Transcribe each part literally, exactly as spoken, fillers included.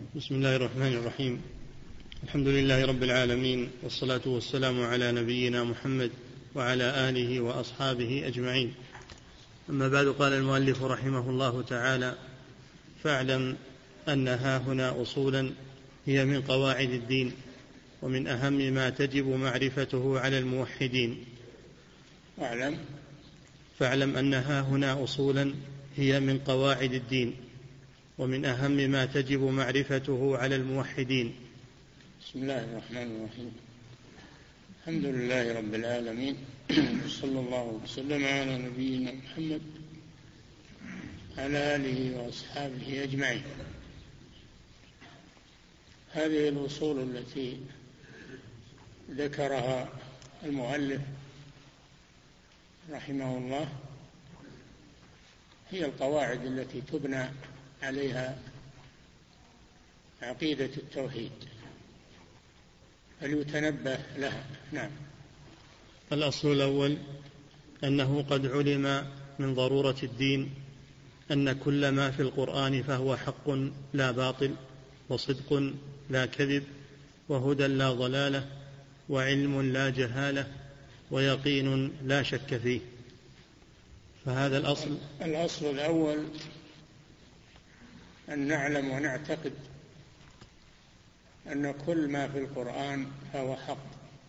بسم الله الرحمن الرحيم. الحمد لله رب العالمين، والصلاة والسلام على نبينا محمد وعلى آله وأصحابه أجمعين. أما بعد، قال المؤلف رحمه الله تعالى: فاعلم أن هاهنا أصولا هي من قواعد الدين، ومن أهم ما تجب معرفته على الموحدين. واعلم فاعلم أن هاهنا أصولا هي من قواعد الدين، ومن أهم ما تجب معرفته على الموحدين. بسم الله الرحمن الرحيم. الحمد لله رب العالمين، صلى الله وسلم على نبينا محمد على آله وأصحابه أجمعين. هذه الأصول التي ذكرها المؤلف رحمه الله هي القواعد التي تبنى عليها عقيدة التوحيد، فليتنبه لها. نعم. الأصل الأول أنه قد علم من ضرورة الدين أن كل ما في القرآن فهو حق لا باطل، وصدق لا كذب، وهدى لا ضلالة، وعلم لا جهالة، ويقين لا شك فيه. فهذا الأصل الأصل الأول أن نعلم ونعتقد أن كل ما في القرآن فهو حق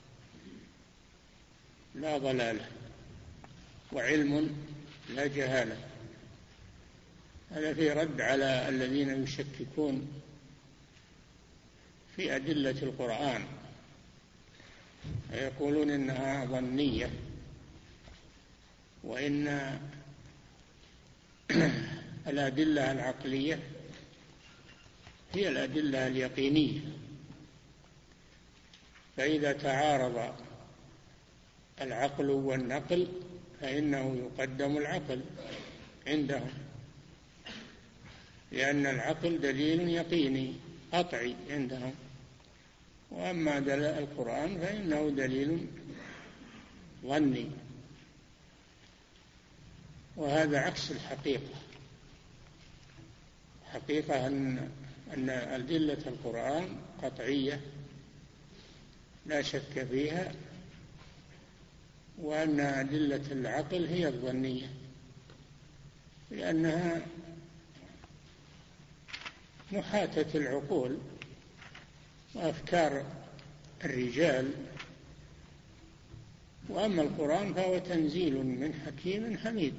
لا ضلالة، وعلم لا جهالة. هذا في رد على الذين يشككون في أدلة القرآن ويقولون إنها ظنية، وإن الأدلة العقلية هي الأدلة اليقينية، فإذا تعارض العقل والنقل فإنه يقدم العقل عندهم، لأن العقل دليل يقيني قطعي عندهم، وأما دليل القرآن فإنه دليل ظني، وهذا عكس الحقيقة. حقيقة أن أن أدلة القرآن قطعية لا شك فيها، وأن أدلة العقل هي الظنية، لأنها محاكاة العقول وأفكار الرجال. وأما القرآن فهو تنزيل من حكيم حميد،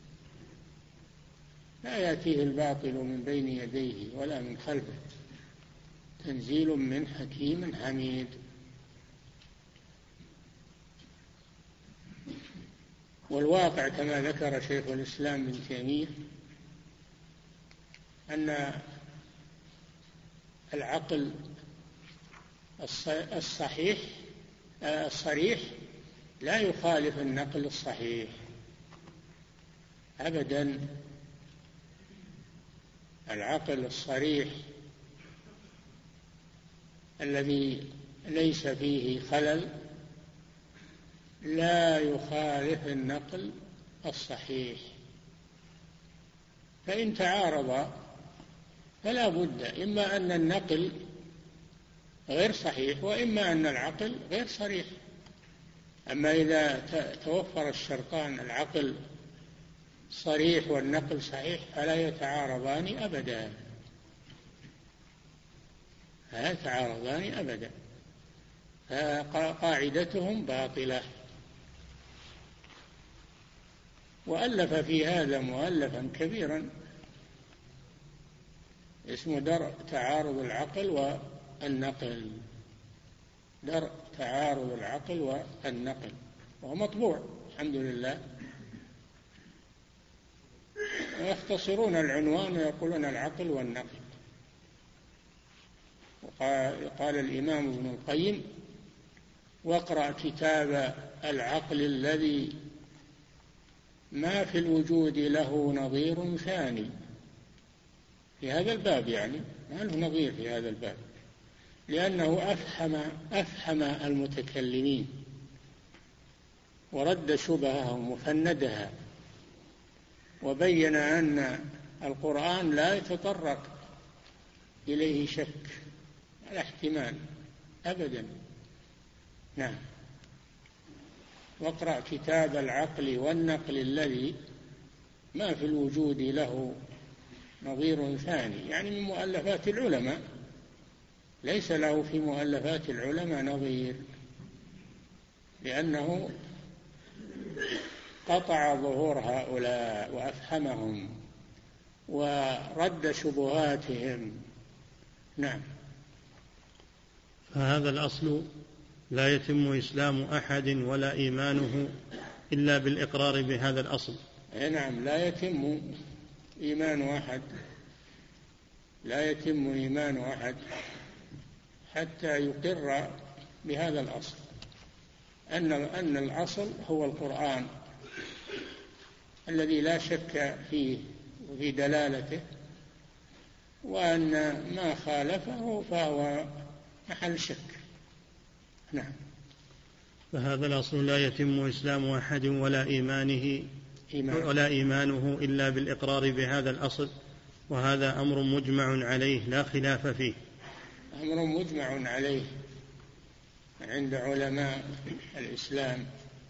لا يأتيه الباطل من بين يديه ولا من خلفه، تنزيل من حكيم حميد. والواقع كما ذكر شيخ الإسلام ابن تيمية أن العقل الصحيح الصريح لا يخالف النقل الصحيح أبدا. العقل الصريح الذي ليس فيه خلل لا يخالف النقل الصحيح، فإن تعارض فلا بد إما أن النقل غير صحيح، وإما أن العقل غير صريح. أما إذا توفر الشرطان، العقل صريح والنقل صحيح، فلا يتعارضان أبدا، لا يتعارضان أبدا، فقاعدتهم باطلة. وألف في هذا مؤلفا كبيرا اسمه درء تعارض العقل والنقل، درء تعارض العقل والنقل، وهو مطبوع الحمد لله. ويختصرون العنوان ويقولون العقل والنقل. وقال الإمام ابن القيم: واقرأ كتاب العقل الذي ما في الوجود له نظير ثاني. في هذا الباب يعني ما له نظير في هذا الباب، لأنه أفهم أفهم المتكلمين ورد شبههم وفندها، وبين أن القرآن لا يتطرق إليه شك، لا احتمال أبدا. نعم. واقرأ كتاب العقل والنقل الذي ما في الوجود له نظير ثاني، يعني من مؤلفات العلماء، ليس له في مؤلفات العلماء نظير، لأنه قطع ظهور هؤلاء وأفهمهم ورد شبهاتهم. نعم. فهذا الأصل لا يتم إسلام أحد ولا إيمانه إلا بالإقرار بهذا الأصل. نعم، لا يتم إيمان أحد لا يتم إيمان أحد حتى يقر بهذا الأصل، أن أن الأصل هو القرآن الذي لا شك فيه وفي دلالته، وأن ما خالفه فهو محل شك. نعم. فهذا الأصل لا يتم إسلام أحد ولا إيمانه إيمان. ولا إيمانه إلا بالإقرار بهذا الأصل، وهذا أمر مجمع عليه لا خلاف فيه. أمر مجمع عليه عند علماء الإسلام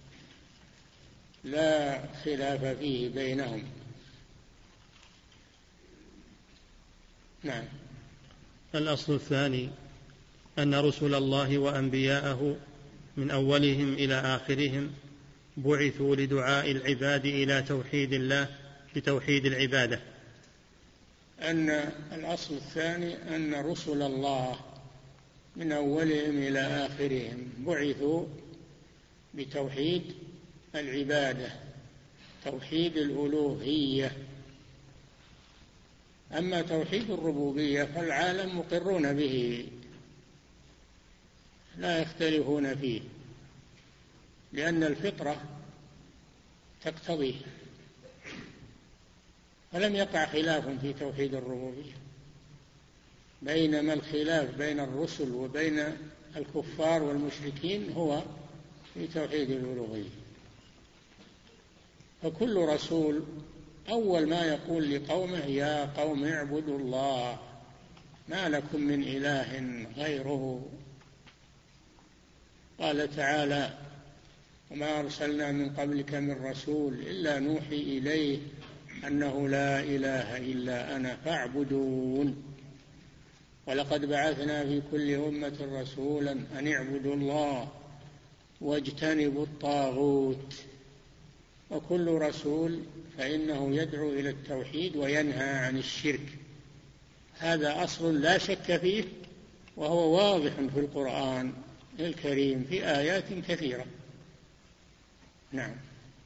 لا خلاف فيه بينهم. نعم. الأصل الثاني أن رسل الله وأنبياءه من أولهم إلى آخرهم بعثوا لدعاء العباد إلى توحيد الله بتوحيد العبادة. أن الأصل الثاني أن رسل الله من أولهم إلى آخرهم بعثوا بتوحيد العبادة، توحيد الألوهية. أما توحيد الربوبية فالعالم مقرون به لا يختلفون فيه، لأن الفطرة تقتضيه، فلم يقع خلاف في توحيد الربوبية، بينما الخلاف بين الرسل وبين الكفار والمشركين هو في توحيد الألوهية. فكل رسول أول ما يقول لقومه يا قوم اعبدوا الله ما لكم من إله غيره. قال تعالى وما أرسلنا من قبلك من رسول إلا نوحي إليه أنه لا إله إلا أنا فاعبدون ولقد بعثنا في كل أمة رسولا أن اعبدوا الله واجتنبوا الطاغوت. وكل رسول فإنه يدعو إلى التوحيد وينهى عن الشرك، هذا أصل لا شك فيه، وهو واضح في القرآن الكريم في آيات كثيرة. نعم.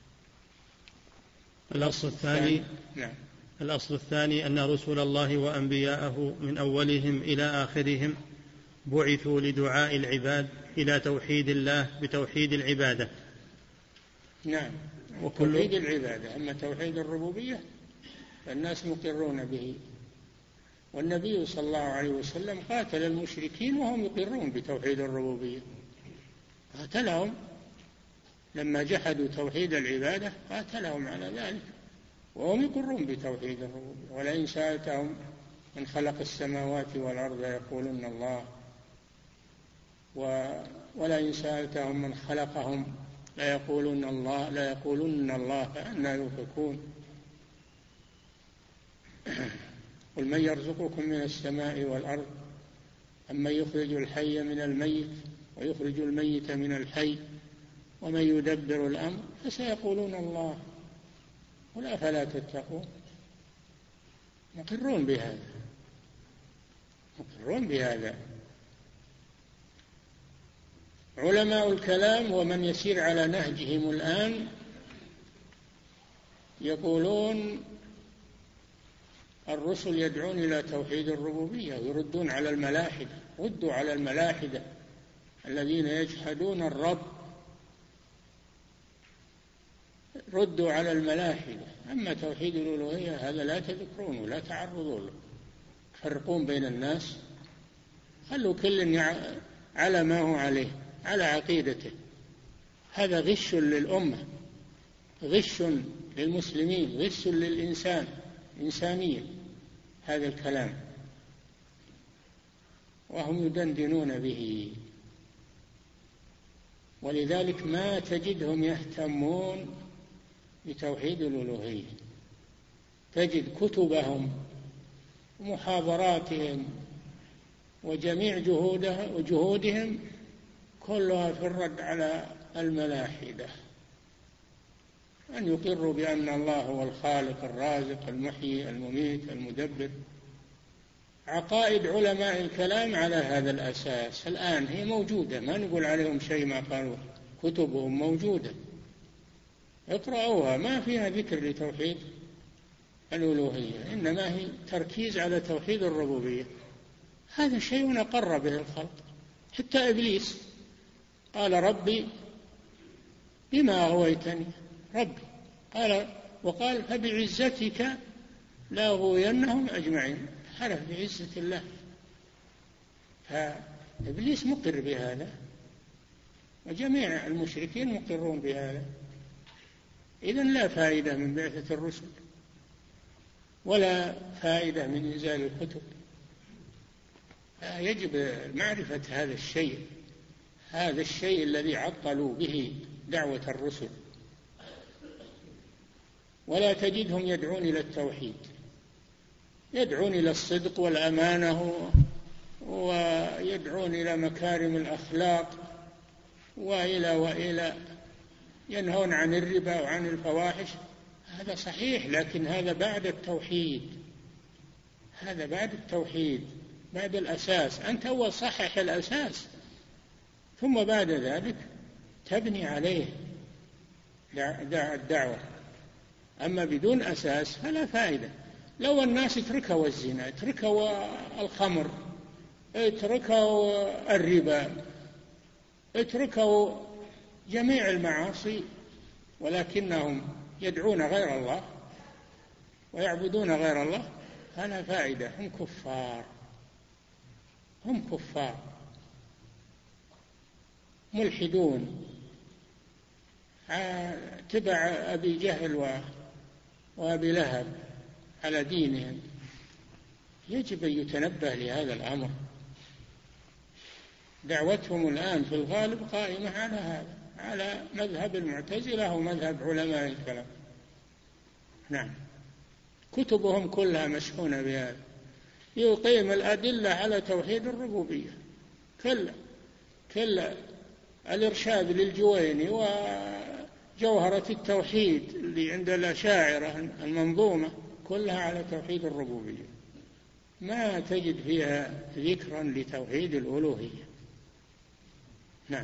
الأصل الثاني نعم. الأصل الثاني أن رسل الله وأنبياءه من أولهم إلى آخرهم بعثوا لدعاء العباد إلى توحيد الله بتوحيد العبادة. نعم، توحيد العبادة. أما توحيد الربوبية فالناس مقرون به، والنبي صلى الله عليه وسلم قاتل المشركين وهم يقرون بتوحيد الربوبية، قاتلهم لما جحدوا توحيد العبادة، قاتلهم على ذلك وهم يقرون بتوحيد الربوبية. ولئن سألتهم من خلق السماوات والأرض يقولون الله، ولئن سألتهم من خلقهم لا يقولون الله لا يقولون الله فأنى يؤفكون. قل من يرزقكم من السماء والأرض أمن يخرج الحي من الميت ويخرج الميت من الحي ومن يدبر الأمر فسيقولون الله قل أفلا تتقون. مقرون بهذا مقرون بهذا علماء الكلام ومن يسير على نهجهم الآن يقولون الرسل يدعون إلى توحيد الربوبية ويردون على الملاحدة. ردوا على الملاحدة الذين يجحدون الرب، ردوا على الملاحدة. أما توحيد الألوهية هذا لا تذكرون ولا تعرضون له، تفرقون بين الناس، خلوا كل على ما هو عليه، على عقيدته. هذا غش للأمة، غش للمسلمين، غش للإنسان، إنسانية هذا الكلام. وهم يدندنون به. ولذلك ما تجدهم يهتمون بتوحيد الألوهية. تجد كتبهم ومحاضراتهم وجميع جهودهم كلها في الرد على الملاحدة، أن يقروا بأن الله هو الخالق الرازق المحيي المميت المدبر. عقائد علماء الكلام على هذا الأساس الآن هي موجودة، ما نقول عليهم شيء ما قالوا، كتبهم موجودة، اقرأوها، ما فيها ذكر لتوحيد الألوهية، إنما هي تركيز على توحيد الربوبية. هذا شيء أقر به الخلق، حتى إبليس قال ربي بما أغويتني، ربي قال وقال فبعزتك لأغوينهم أجمعين، حلف بعزة الله. فإبليس مقر بهذا وجميع المشركين مقرون بهذا. إذن لا فائدة من بعثة الرسل ولا فائدة من إنزال الكتب. يجب معرفة هذا الشيء، هذا الشيء الذي عطلوا به دعوة الرسل. ولا تجدهم يدعون إلى التوحيد، يدعون إلى الصدق والأمانة ويدعون إلى مكارم الأخلاق وإلى وإلى ينهون عن الربا وعن الفواحش. هذا صحيح، لكن هذا بعد التوحيد، هذا بعد التوحيد، بعد الأساس. أنت أول صحح الأساس ثم بعد ذلك تبني عليه الدعوة. أما بدون أساس فلا فائدة. لو الناس تركوا الزنا، تركوا الخمر، تركوا الربا، تركوا جميع المعاصي، ولكنهم يدعون غير الله ويعبدون غير الله، فلا فائدة. هم كفار، هم كفار ملحدون تبع أبي جهل وأبي لهب على دينهم. يجب أن يتنبه لهذا الأمر. دعوتهم الآن في الغالب قائمة على هذا، على مذهب المعتزلة ومذهب علماء الكلام. نعم، كتبهم كلها مشحونة بهذا، يقيم الأدلة على توحيد الربوبية. كلا كلا الإرشاد للجويني وجوهرة التوحيد اللي عند الأشاعرة المنظومة كلها على توحيد الربوبية، ما تجد فيها ذكرا لتوحيد الألوهية. نعم.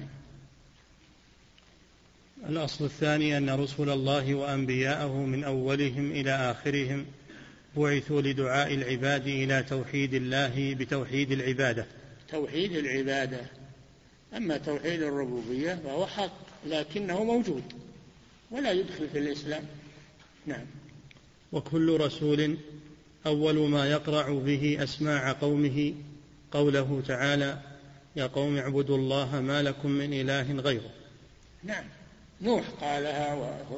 الأصل الثاني أن رسل الله وأنبياءه من أولهم إلى آخرهم بعثوا لدعاء العباد إلى توحيد الله بتوحيد العبادة. توحيد العبادة. أما توحيد الربوبية فهو حق لكنه موجود ولا يدخل في الإسلام. نعم. وكل رسول أول ما يقرع به أسماع قومه قوله تعالى يا قوم اعبدوا الله ما لكم من إله غيره. نعم، نوح قالها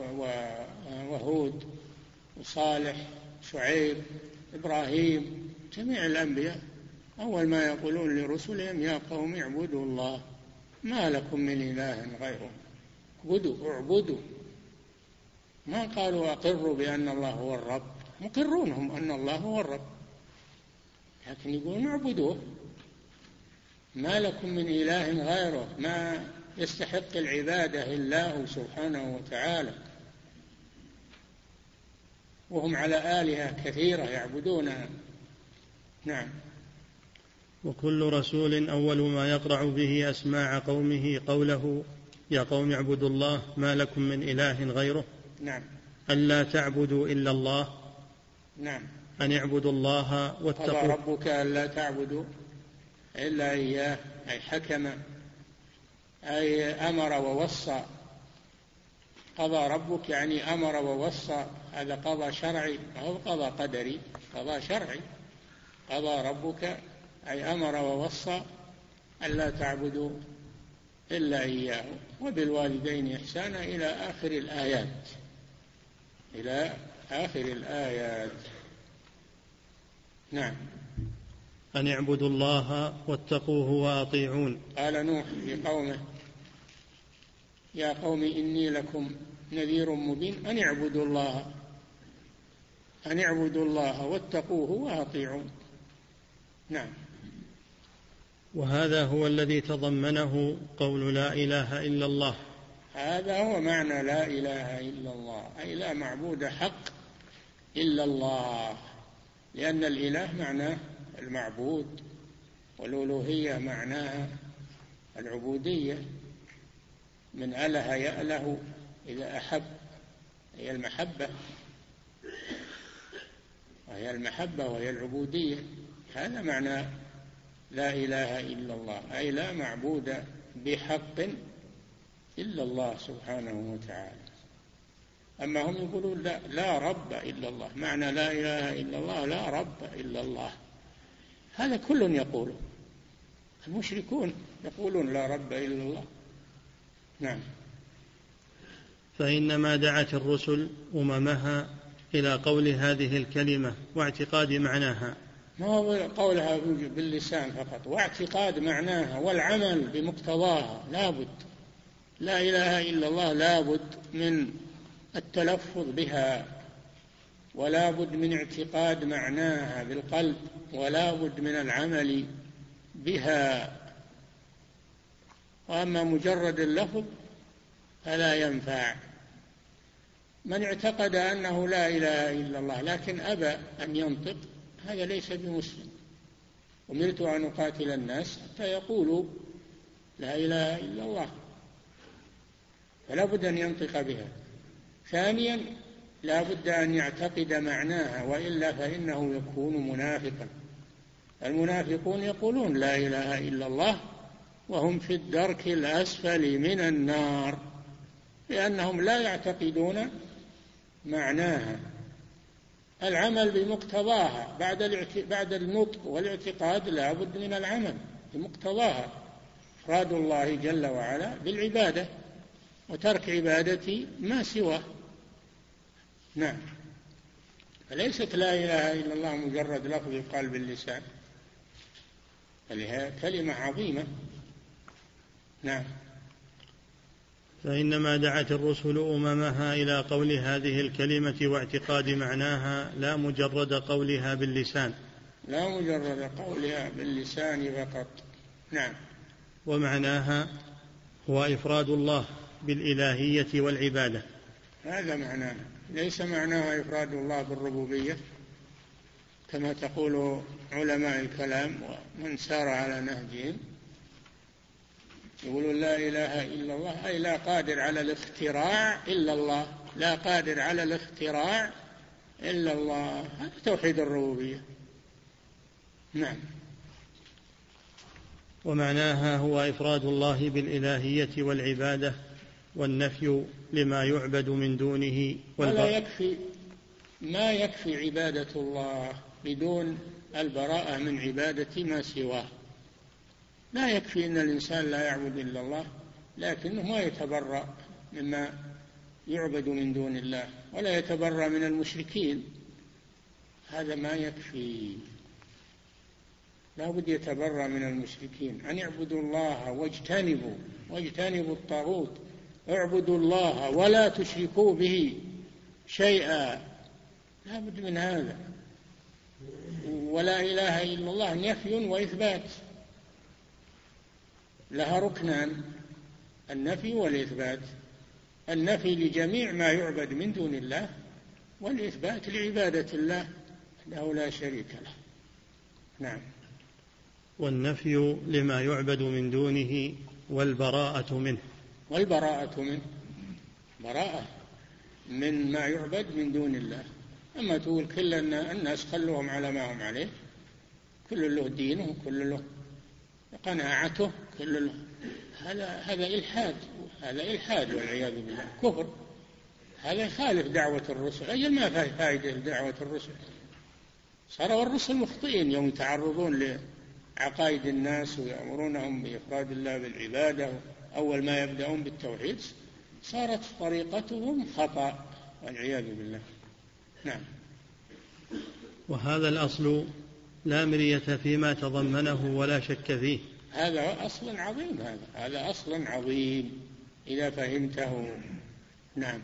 وهود وصالح شعيب إبراهيم، جميع الأنبياء أول ما يقولون لرسلهم يا قوم اعبدوا الله ما لكم من إله غيره. اعبدوا اعبدوا، ما قالوا أقروا بأن الله هو الرب، مقرونهم أن الله هو الرب، لكن يقولون اعبدوه ما لكم من إله غيره، ما يستحق العبادة إلا هو سبحانه وتعالى. وهم على آلهة كثيرة يعبدونها. نعم. وكل رسول أول ما يقرع به أسماع قومه قوله يا قوم اعبدوا الله ما لكم من إله غيره. نعم. ألا تعبدوا إلا الله. نعم. أن اعبدوا الله واتقوا. قضى ربك ألا تعبدوا إلا إياه، أي حكم، أي أمر ووصى. قضى ربك يعني أمر ووصى، هذا قضى شرعي، هو قضى قدري، قضى شرعي. قضى ربك أي أمر ووصى ألا تعبدوا إلا إياه وبالوالدين إحسانا إلى آخر الآيات، إلى آخر الآيات. نعم. أن اعبدوا الله واتقوه وأطيعون. قال نوح لقومه يا قوم إني لكم نذير مبين أن اعبدوا الله أن اعبدوا الله واتقوه وأطيعون. نعم. وهذا هو الذي تضمنه قول لا إله إلا الله. هذا هو معنى لا إله إلا الله، أي لا معبود حق إلا الله، لأن الإله معناه المعبود، والألوهية معناها العبودية، من أله يأله إذا أحب، هي المحبة وهي المحبة وهي العبودية. هذا معنى لا إله إلا الله، أي لا معبود بحق إلا الله سبحانه وتعالى. أما هم يقولون لا, لا رب إلا الله، معنى لا إله إلا الله لا رب إلا الله، هذا كل يقوله، المشركون يقولون لا رب إلا الله. نعم. فإنما دعت الرسل أممها إلى قول هذه الكلمة واعتقاد معناها، ما هو قولها باللسان فقط واعتقاد معناها والعمل بمقتضاها. لابد لا إله إلا الله، لابد من التلفظ بها، ولا بد من اعتقاد معناها بالقلب، ولا بد من العمل بها. وأما مجرد اللفظ فلا ينفع. من اعتقد أنه لا إله إلا الله لكن أبى أن ينطق هذا ليس بمسلم. أمرت أن أقاتل الناس حتى يقولوا لا إله إلا الله، فلا بد أن ينطق بها. ثانيا لا بد أن يعتقد معناها، وإلا فإنه يكون منافقا. المنافقون يقولون لا إله إلا الله وهم في الدرك الأسفل من النار، لأنهم لا يعتقدون معناها. العمل بمقتضاها بعد بعد النطق والاعتقاد لا بد من العمل بمقتضاها، إفراد الله جل وعلا بالعبادة وترك عبادة ما سواه. نعم. فليست لا إله إلا الله مجرد لفظ يقال باللسان، بل هي كلمة عظيمة. نعم. فإنما دعت الرسل أممها إلى قول هذه الكلمة واعتقاد معناها، لا مجرد قولها باللسان، لا مجرد قولها باللسان فقط. نعم. ومعناها هو إفراد الله بالإلهية والعبادة. هذا معناها، ليس معناها إفراد الله بالربوبية كما تقول علماء الكلام ومن سار على نهجهم، يقولون لا إله إلا الله أي لا قادر على الاختراع إلا الله، لا قادر على الاختراع إلا الله، هذا توحيد الربوبية. نعم. ومعناها هو إفراد الله بالإلهية والعبادة والنفي لما يعبد من دونه. ولا يكفي، ما يكفي عبادة الله بدون البراءة من عبادة ما سواه. لا يكفي أن الإنسان لا يعبد إلا الله لكنه ما يتبرأ مما يعبد من دون الله، ولا يتبرأ من المشركين، هذا ما يكفي. لا بد يتبرأ من المشركين. أن يعبدوا الله واجتنبوا واجتنبوا الطاغوت، اعبدوا الله ولا تشركوا به شيئا، لا بد من هذا. ولا إله إلا الله نفي وإثبات، لها ركنان، النفي والإثبات. النفي لجميع ما يعبد من دون الله، والإثبات لعبادة الله له لا شريك له. نعم. والنفي لما يعبد من دونه والبراءة منه. والبراءة منه، براءة من ما يعبد من دون الله. أما تقول كل الناس خلوهم على ما هم عليه، كل له دينه، كل له قناعته، كل له، هذا هذا إلحاد، هذا إلحاد والعياذ بالله، كفر. هذا يخالف دعوة الرسل. أجل ما فيه فائدة دعوة الرسل، صاروا الرسل مخطئين يوم يتعرضون لعقائد الناس ويأمرونهم بإفراد الله بالعبادة، أول ما يبدأون بالتوحيد صارت طريقتهم خطأ والعياذ بالله. نعم. وهذا الأصل لا مرية فيما تضمنه ولا شك فيه. هذا أصل عظيم، هذا هذا أصل عظيم إذا فهمته. نعم.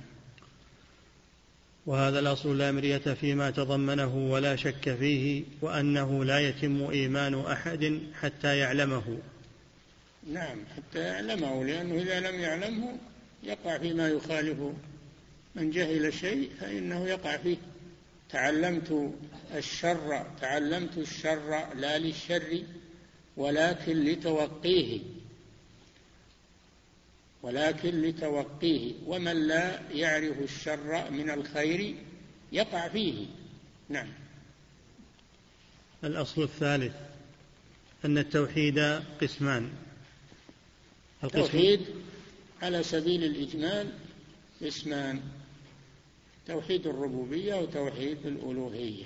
وهذا الأصل لا مرية فيما تضمنه ولا شك فيه، وأنه لا يتم إيمان أحد حتى يعلمه. نعم، حتى يعلمه، لأنه إذا لم يعلمه يقع فيما يخالفه. من جهل شيء فإنه يقع فيه. تعلمت الشر تعلمت الشر لا للشر ولكن لتوقيه ولكن لتوقيه ومن لا يعرف الشر من الخير يقع فيه. نعم. الأصل الثالث أن التوحيد قسمان. التوحيد على سبيل الإجمال قسمان: توحيد الربوبية وتوحيد الألوهية.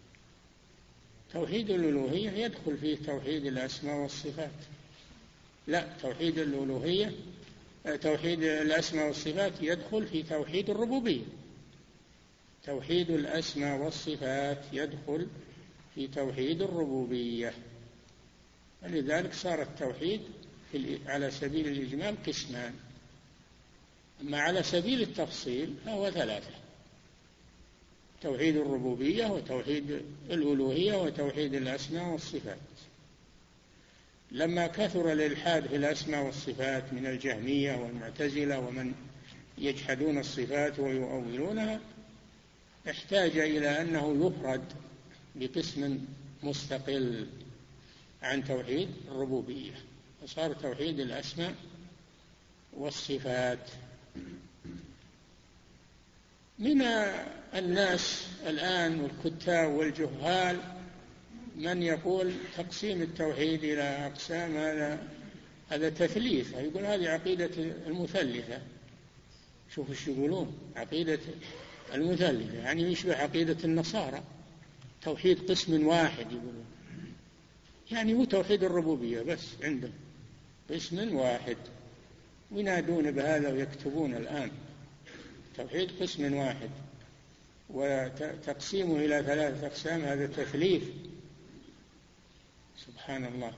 توحيد الألوهية يدخل فيه توحيد الأسماء والصفات. لا، توحيد الألوهية توحيد الأسماء والصفات يدخل في توحيد الربوبية. توحيد الأسماء والصفات يدخل في توحيد الربوبية. ولذلك صار التوحيد على سبيل الإجمال قسمان، أما على سبيل التفصيل فهو ثلاثة: توحيد الربوبية وتوحيد الألوهية وتوحيد الأسماء والصفات. لما كثر الإلحاد في الأسماء والصفات من الجهمية والمعتزلة ومن يجحدون الصفات ويؤولونها، احتاج إلى أنه يفرد بقسم مستقل عن توحيد الربوبية، فصار توحيد الأسماء والصفات. من الناس الآن والكتاب والجهال من يقول تقسيم التوحيد إلى أقسام هذا هذا تثليث، يقول هذه عقيدة المثلثة. شوفوا ايش يقولون، عقيدة المثلثة يعني يشبه عقيدة النصارى، توحيد قسم واحد يقولون، يعني هو توحيد الربوبية بس عنده قسم واحد، وينادون بهذا ويكتبون الآن توحيد قسم واحد، وتقسيمه إلى ثلاثة أقسام هذا تثليث. سبحان الله.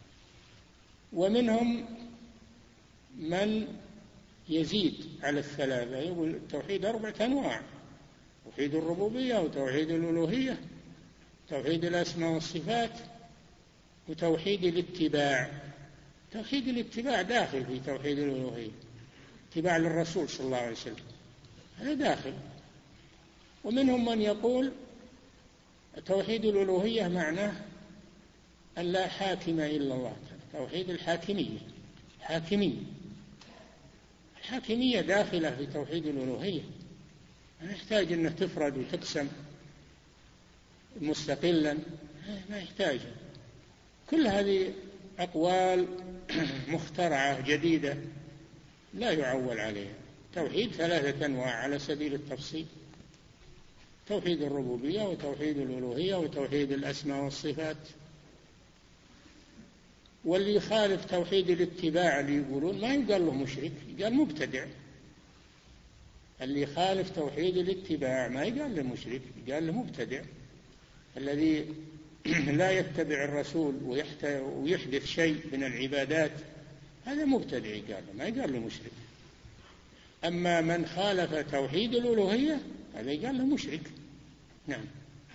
ومنهم من يزيد على الثلاثة، يقول التوحيد أربعة أنواع: توحيد الربوبية وتوحيد الألوهية، توحيد الأسماء والصفات، وتوحيد الاتباع. توحيد الاتباع داخل في توحيد الألوهية، اتباع للرسول صلى الله عليه وسلم، هذا داخل. ومنهم من يقول توحيد الألوهية معناه أن لا حاكم إلا الله، توحيد الحاكمية. حاكمية الحاكمية داخلة في توحيد الألوهية، ما يحتاج أنه تفرد وتقسم مستقلا، ما يحتاج. كل هذه أقوال مخترعة جديدة لا يعول عليها. توحيد ثلاثة أنواع على سبيل التفصيل: توحيد الربوبية وتوحيد الألوهية وتوحيد الأسماء والصفات. واللي يخالف توحيد الاتباع اللي يقولون ما يقال له مشرك، يقال مبتدع. اللي يخالف توحيد الاتباع ما يقال له مشرك، يقال له مبتدع. الذي لا يتبع الرسول ويحدث شيء من العبادات هذا مبتدع، يقال له، ما يقال له مشرك. أما من خالف توحيد الألوهية هذا يقال له مشرك. نعم.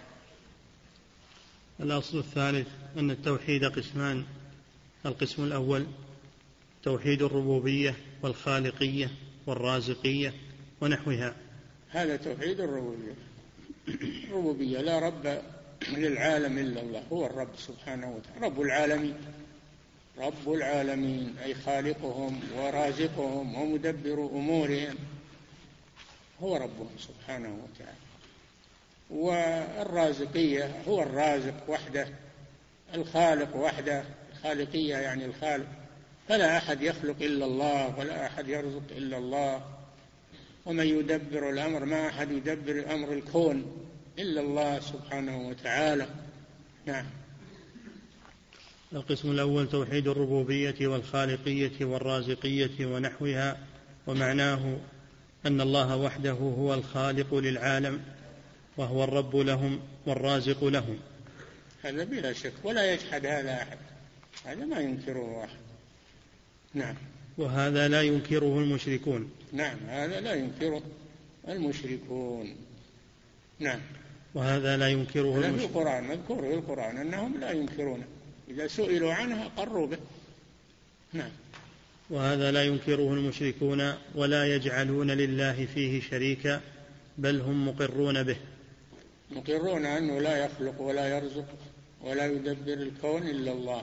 الأصل الثالث أن التوحيد قسمان: القسم الأول توحيد الربوبية والخالقية والرازقية ونحوها. هذا توحيد الربوبية. الربوبية لا رب للعالم إلا الله، هو الرب سبحانه وتعالى، رب العالمين. رب العالمين أي خالقهم ورازقهم ومدبر أمورهم، هو ربهم سبحانه وتعالى. والرازقية هو الرازق وحده، الخالق وحده. الخالقية يعني الخالق، فلا أحد يخلق إلا الله ولا أحد يرزق إلا الله، ومن يدبر الأمر، ما أحد يدبر أمر الكون إلا الله سبحانه وتعالى. نعم. القسم الأول توحيد الربوبية والخالقية والرازقية ونحوها، ومعناه أن الله وحده هو الخالق للعالم، وهو الرب لهم والرازق لهم، هذا بلا شك، ولا يجحد هذا أحد، هذا ما ينكره أحد. نعم. وهذا لا ينكره المشركون. نعم، هذا لا ينكره المشركون. نعم. وهذا لا ينكره المشركون. في القرآن مذكور في القرآن أنهم لا ينكرونه، إذا سئلوا عنه أقروا به. نعم. وهذا لا ينكره المشركون ولا يجعلون لله فيه شريكا، بل هم مقرون به. مقرون أنه لا يخلق ولا يرزق ولا يدبر الكون إلا الله.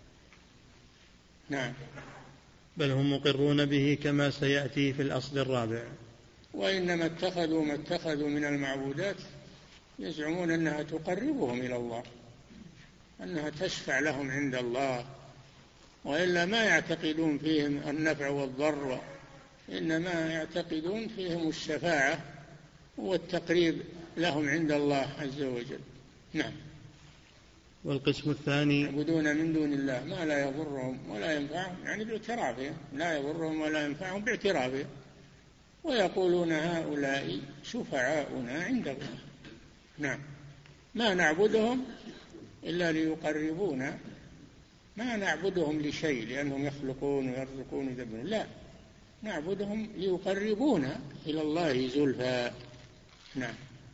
نعم. بل هم مقرون به كما سيأتي في الأصل الرابع. وإنما اتخذوا ما اتخذوا من المعبودات يزعمون أنها تقربهم إلى الله، أنها تشفع لهم عند الله، وإلا ما يعتقدون فيهم النفع والضر، إنما يعتقدون فيهم الشفاعة والتقريب لهم عند الله عز وجل. نعم. والقسم الثاني يعبدون من دون الله ما لا يضرهم ولا ينفعهم، يعني باعترافهم لا يضرهم ولا ينفعهم باعترافهم، ويقولون هؤلاء شفعاؤنا عند الله. نعم. ما نعبدهم إلا ليقربونا، ما نعبدهم لشيء لأنهم يخلقون ويرزقون ويدبرون، لا، نعبدهم ليقربونا إلى الله زلفى. نعم.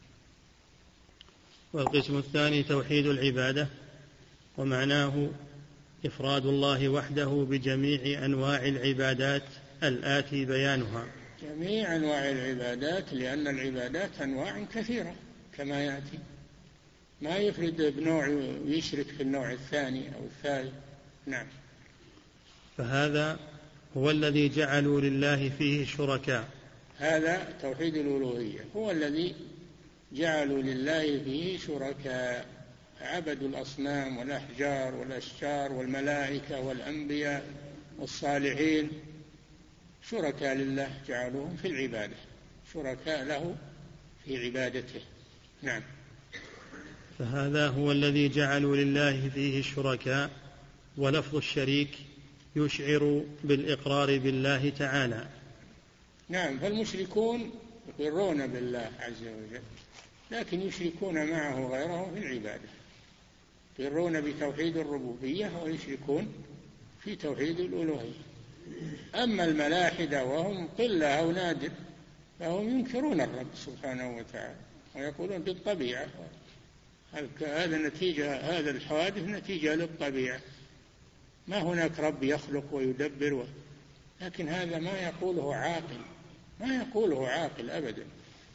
والقسم الثاني توحيد العبادة، ومعناه إفراد الله وحده بجميع أنواع العبادات الآتي بيانها. جميع أنواع العبادات، لأن العبادات أنواع كثيرة كما يأتي، ما يفرد بنوع ويشرك في النوع الثاني أو الثالث. نعم. فهذا هو الذي جعلوا لله فيه شركاء. هذا توحيد الألوهية، هو الذي جعلوا لله فيه شركاء، عبدوا الأصنام والأحجار والأشجار والملائكة والأنبياء والصالحين شركاء لله، جعلوهم في العبادة شركاء له في عبادته. نعم. فهذا هو الذي جعلوا لله فيه شركاء، ولفظ الشريك يشعر بالإقرار بالله تعالى. نعم. فالمشركون يقرون بالله عز وجل، لكن يشركون معه غيره في العبادة، يقرون بتوحيد الربوبية ويشركون في توحيد الألوهية. أما الملاحدة وهم قلة أو نادر فهم ينكرون الرب سبحانه وتعالى ويقولون بالطبيعة، هذا نتيجة، هذا الحوادث نتيجة للطبيعة، ما هناك رب يخلق ويدبر، لكن هذا ما يقوله عاقل، ما يقوله عاقل أبدا،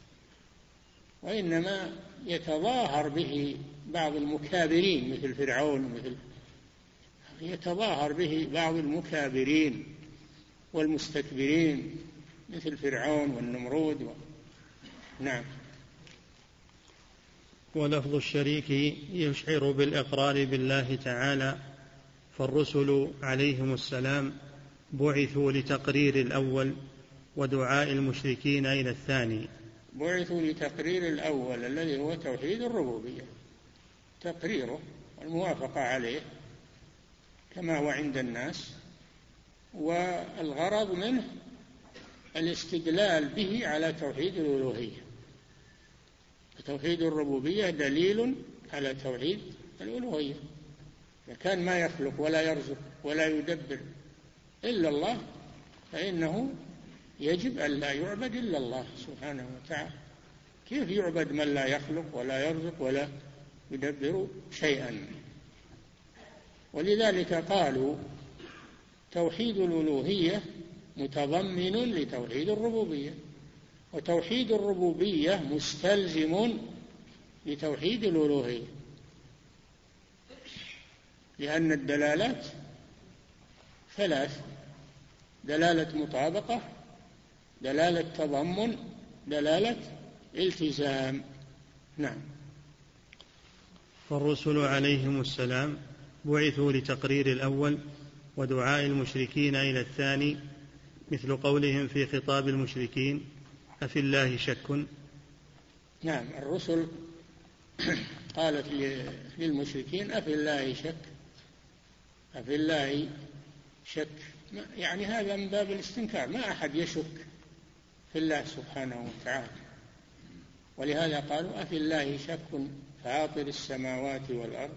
وإنما يتظاهر به بعض المكابرين مثل فرعون، مثل يتظاهر به بعض المكابرين والمستكبرين مثل فرعون والنمرود و... نعم. ولفظ الشريك يشعر بالإقرار بالله تعالى، فالرسل عليهم السلام بعثوا لتقرير الأول ودعاء المشركين إلى الثاني. بعثوا لتقرير الأول الذي هو توحيد الربوبية، تقريره والموافقة عليه كما هو عند الناس، والغرض منه الاستدلال به على توحيد الألوهية. توحيد الربوبية دليل على توحيد الألوهية، إذا كان ما يخلق ولا يرزق ولا يدبر إلا الله فإنه يجب أن لا يعبد إلا الله سبحانه وتعالى. كيف يعبد من لا يخلق ولا يرزق ولا يدبر شيئا؟ ولذلك قالوا توحيد الألوهية متضمن لتوحيد الربوبية، وتوحيد الربوبية مستلزم لتوحيد الألوهية، لأن الدلالات ثلاث: دلالة مطابقة، دلالة تضمن، دلالة التزام. نعم. فالرسل عليهم السلام بعثوا لتقرير الأول ودعاء المشركين إلى الثاني، مثل قولهم في خطاب المشركين: أفي الله شك؟ نعم. الرسل قالت للمشركين: أفي الله شك؟ أفي الله شك، يعني هذا من باب الاستنكار، ما أحد يشك في الله سبحانه وتعالى، ولهذا قالوا: أفي الله شك فاطر السماوات والأرض،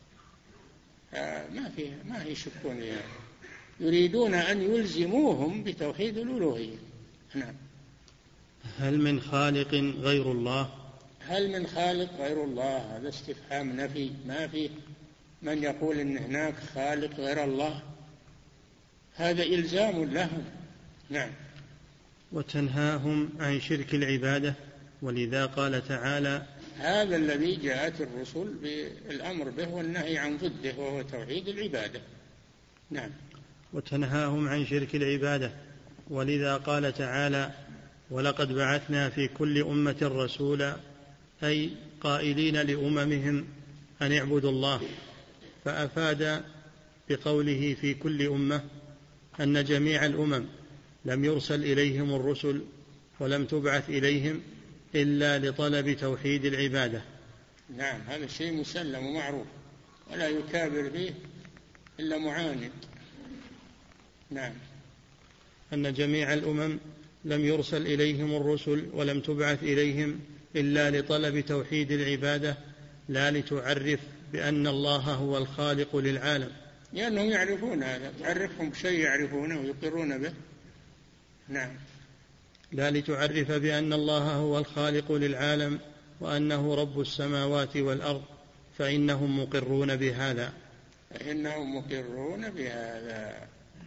ما فيها ما يشكون يعني. يريدون أن يلزموهم بتوحيد الألوهية. نعم. هل من خالق غير الله؟ هل من خالق غير الله؟ هذا استفهام نفي، ما فيه من يقول إن هناك خالق غير الله، هذا إلزام لهم. نعم. وتنهاهم عن شرك العبادة، ولذا قال تعالى: هذا الذي جاءت الرسل بالأمر به والنهي عن ضده، وهو توحيد العبادة. نعم. وتنهاهم عن شرك العبادة، ولذا قال تعالى: ولقد بعثنا في كل أمة رسولا، أي قائلين لأممهم أن اعبدوا الله، فأفاد بقوله في كل أمة أن جميع الأمم لم يرسل إليهم الرسل ولم تبعث إليهم إلا لطلب توحيد العبادة. نعم، هذا شيء مسلم ومعروف ولا يكابر فيه إلا معاند. نعم. أن جميع الأمم لم يرسل إليهم الرسل ولم تبعث إليهم إلا لطلب توحيد العبادة، لا لتعرف بأن الله هو الخالق للعالم، لأنهم يعرفون هذا، تعرفهم بشيء يعرفونه ويقرون به. نعم. لا لتعرف بأن الله هو الخالق للعالم وأنه رب السماوات والأرض، فإنهم مقرون بهذا. فإنهم مقرون بهذا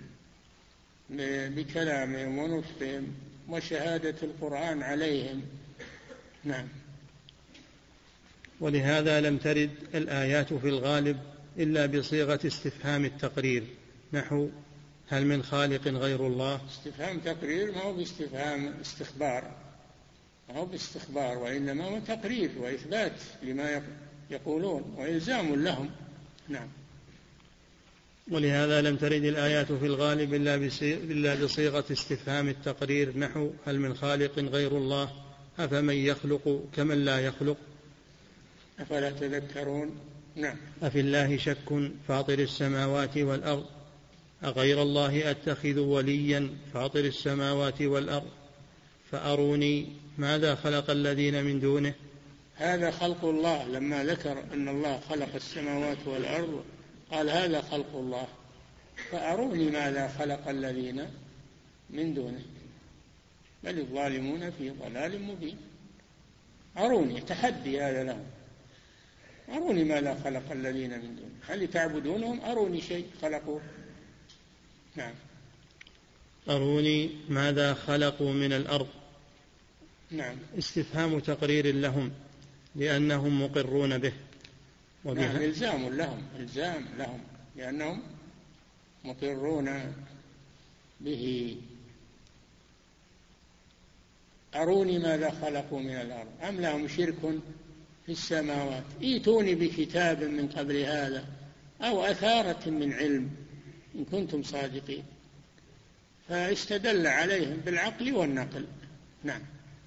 بكلامهم ونطقهم وشهادة القرآن عليهم. نعم. ولهذا لم ترد الآيات في الغالب إلا بصيغة استفهام التقرير، نحو: هل من خالق غير الله؟ استفهام تقرير، ما هو باستفهام استخبار، ما هو باستخبار، وإنما هو تقرير وإثبات لما يقولون وإلزام لهم. نعم. ولهذا لم ترد الآيات في الغالب إلا بصيغة استفهام التقرير، نحو: هل من خالق غير الله؟ أفمن يخلق كمن لا يخلق؟ أفلا تذكرون؟ نعم. أفي الله شك فاطر السماوات والأرض، أغير الله أتخذ وليا فاطر السماوات والأرض، فأروني ماذا خلق الذين من دونه. هذا خلق الله، لما ذكر أن الله خلق السماوات والأرض قال هذا خلق الله، فأروني ماذا خلق الذين من دونه، بل الظالمون في ضلال مبين. أروني، تحدي هذا لهم، أروني ماذا خلق الذين من دونه، هل تعبدونهم؟ أروني شيء خلقوه. نعم. أروني ماذا خلقوا من الأرض. نعم. استفهام تقرير لهم لأنهم مقرون به. نعم، إلزام لهم، إلزام لهم لأنهم مقرون به. أروني ماذا خلقوا من الأرض أم لهم شرك في السماوات، ائتوني بكتاب من قبل هذا أو أثارة من علم إن كنتم صادقين. فاستدل عليهم بالعقل والنقل. نعم.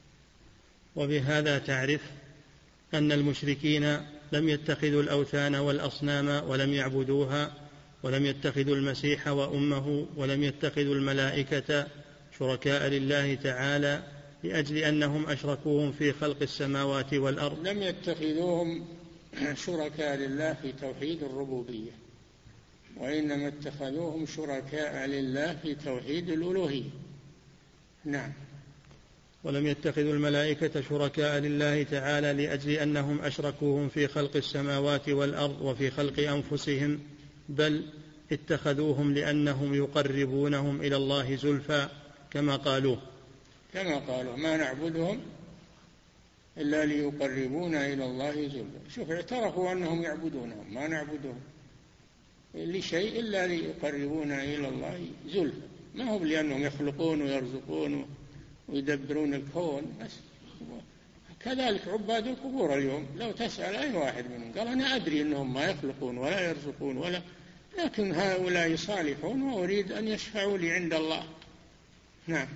وبهذا تعرف أن المشركين لم يتخذوا الأوثان والأصنام ولم يعبدوها، ولم يتخذوا المسيح وأمه، ولم يتخذوا الملائكة شركاء لله تعالى لأجل أنهم أشركوهم في خلق السماوات والأرض. لم يتخذوهم شركاء لله في توحيد الربوبية، وإنما اتخذوهم شركاء لله في توحيد الألوهية. نعم. ولم يتخذوا الملائكة شركاء لله تعالى لأجل أنهم أشركوهم في خلق السماوات والأرض وفي خلق أنفسهم، بل اتخذوهم لأنهم يقربونهم إلى الله زلفى كما قالوه كما قالوا ما نعبدهم إلا ليقربونا إلى الله زلفى. شوف، اعترفوا أنهم يعبدونهم، ما نعبدهم لشيء إلا ليقربونا إلى الله زلفى، ما هو لأنهم يخلقون ويرزقون ويدبرون الكون بس. كذلك عباد القبور اليوم، لو تسأل أي واحد منهم قال أنا أدري أنهم ما يخلقون ولا يرزقون ولا، لكن هؤلاء صالحون وأريد أن يشفعوا لي عند الله. نعم.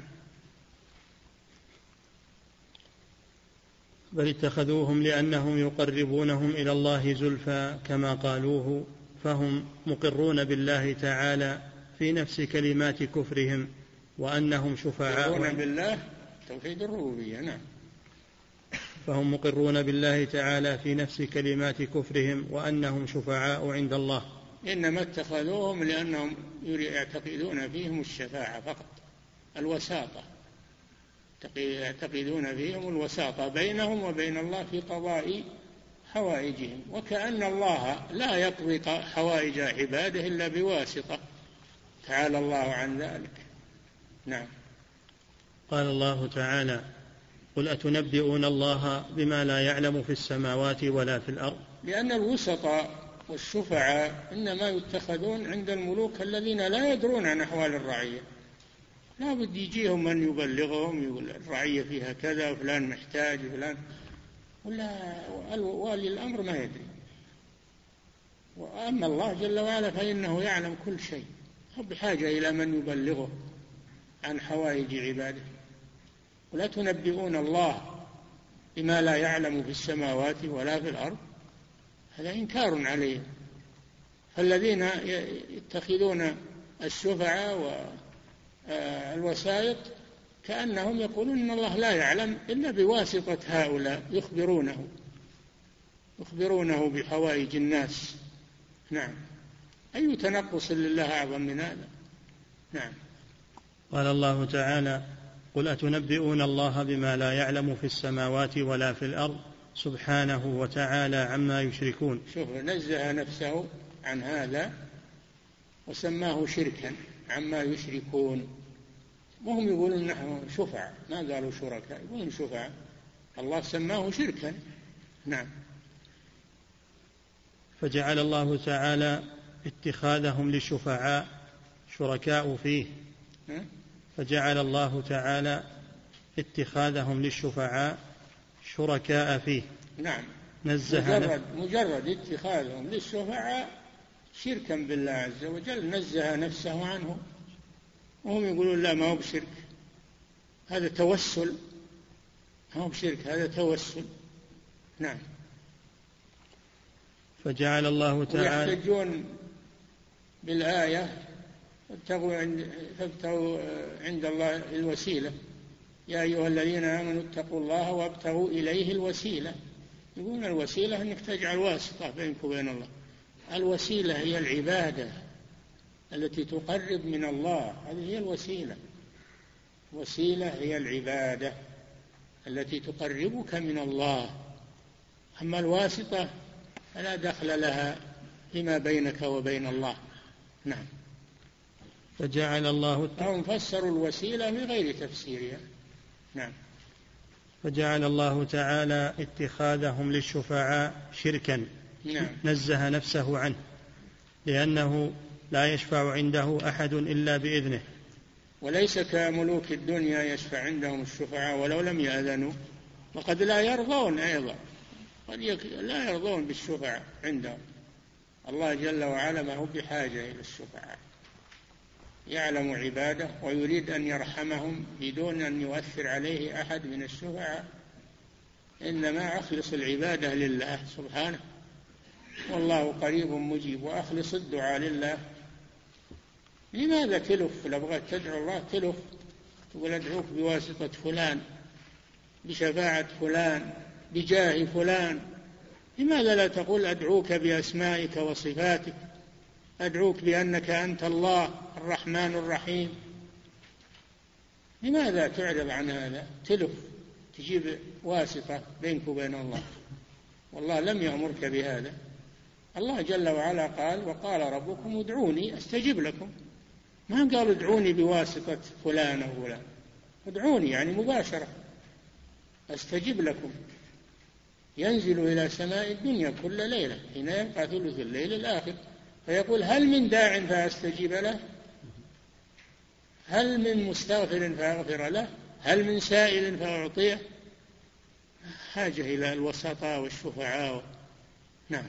بل اتخذوهم لأنهم يقربونهم إلى الله زلفى كما قالوه، فهم مقرون بالله تعالى في نفس كلمات كفرهم وأنهم شفعاء. يقرون بالله توحيد الربوبية. نعم. فهم مقرون بالله تعالى في نفس كلمات كفرهم وأنهم شفعاء عند الله. إنما اتخذوهم لأنهم يعتقدون فيهم الشفاعة فقط، الوساطة، يعتقدون فيهم الوساطة بينهم وبين الله في قضاء حوائجهم، وكأن الله لا يقضي حوائج عباده إلا بواسطة، تعالى الله عن ذلك. نعم. قال الله تعالى: قل أتنبئون الله بما لا يعلم في السماوات ولا في الأرض. لأن الوسطاء والشفعاء إنما يتخذون عند الملوك الذين لا يدرون عن أحوال الرعية، لا بد يجيهم من يبلغهم، يقول الرعية فيها كذا وفلان محتاج فلان، ولا والي الأمر ما يدري. وأما الله جل وعلا فإنه يعلم كل شيء، هو بحاجة إلى من يبلغه عن حوائج عباده. ولا تنبئون الله بما لا يعلم في السماوات ولا في الأرض، هذا إنكار عليهم. فالذين يتخذون الشفعاء والوسائط كأنهم يقولون إن الله لا يعلم إلا بواسطة هؤلاء، يخبرونه يخبرونه بحوائج الناس. نعم. أي تنقص لله أعظم من هذا. نعم. قال الله تعالى: قل أتنبئون الله بما لا يعلم في السماوات ولا في الأرض سبحانه وتعالى عما يشركون. شوف، نزه نفسه عن هذا وسماه شركا عما يشركون. وهم يقولون نحن شفع، ما قالوا شركاء، يقولون شفع، الله سماه شركا. نعم. فجعل الله تعالى اتخاذهم للشفعاء شركاء فيه فجعل الله تعالى اتخاذهم للشفعاء شركاء فيه. نعم. نزه مجرد, مجرد اتخاذهم للشفعاء شركا بالله عز وجل، نزه نفسه عنه. وهم يقولون لا، ما هو بشرك، هذا توسل، ما هو بشرك، هذا توسل. نعم. فجعل الله تعالى ويحتجون بالآية: فابتغوا عند, فابتغوا عند الله الوسيلة، يا أيها الذين آمنوا اتقوا الله وابتغوا إليه الوسيلة. يقولون الوسيلة أنك تجعل واسطة بينك وبين الله. الوسيلة هي العبادة التي تقرب من الله، هذه هي الوسيلة. وسيلة هي العبادة التي تقربك من الله. أما الواسطة فلا دخل لها فيما بينك وبين الله. نعم. فجعل الله فهم فسروا الوسيلة من غير تفسيرها. نعم. فجعل الله تعالى اتخاذهم للشفعاء شركا. نعم. نزه نفسه عنه، لأنه لا يشفع عنده أحد إلا بإذنه. وليس كملوك الدنيا يشفع عندهم الشفعاء ولو لم يأذنوا، وقد لا يرضون أيضا، قد لا يرضون بالشفعاء عندهم. الله جل وعلا ما هو بحاجة إلى الشفعاء، يعلم عباده ويريد أن يرحمهم بدون أن يؤثر عليه أحد من الشفعاء. إنما أخلص العبادة لله سبحانه، والله قريب مجيب، وأخلص الدعاء لله. لماذا تلف؟ لو بغيت تدعو الله تلف، تقول أدعوك بواسطة فلان، بشفاعة فلان، بجاه فلان. لماذا لا تقول أدعوك بأسمائك وصفاتك، أدعوك بأنك أنت الله الرحمن الرحيم؟ لماذا تعرض عن هذا؟ تلف، تجيب واسطة بينك وبين الله، والله لم يأمرك بهذا. الله جل وعلا قال: وقال ربكم ادعوني أستجب لكم. ما قال ادعوني بواسطة فلان أو فلان، ادعوني يعني مباشرة، أستجب لكم. ينزل إلى سماء الدنيا كل ليلة حين يبقى ثلث الليل الآخر، فيقول: هل من داع فأستجيب له؟ هل من مستغفر فأغفر له؟ هل من سائل فأعطيه؟ حاجة إلى الوسطاء والشفعاء. نعم.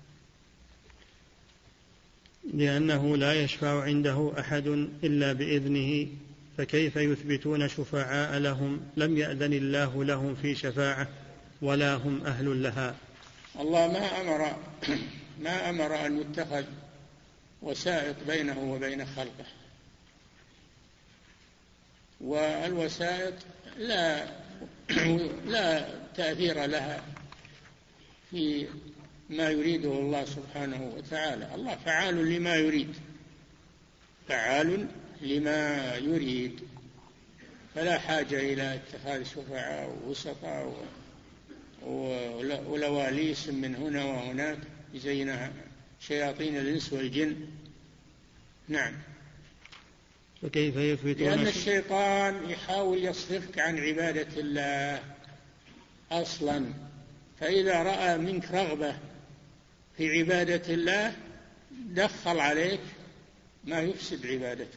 لأنه لا يشفع عنده أحد إلا بإذنه، فكيف يثبتون شفعاء لهم لم يأذن الله لهم في شفاعة ولا هم أهل لها؟ الله ما أمر ما أمر أن يتخذ وسائط بينه وبين خلقه، والوسائط لا لا تأثير لها في ما يريده الله سبحانه وتعالى. الله فعال لما يريد، فعال لما يريد، فلا حاجة إلى اتخاذ شفعاء ووسطاء ولواليس من هنا وهناك يزينها شياطين الإنس والجن. نعم. فكيف يثبتون؟ لأن الشيطان يحاول يصرفك عن عبادة الله أصلا، فإذا رأى منك رغبة في عبادة الله دخل عليك ما يفسد عبادتك.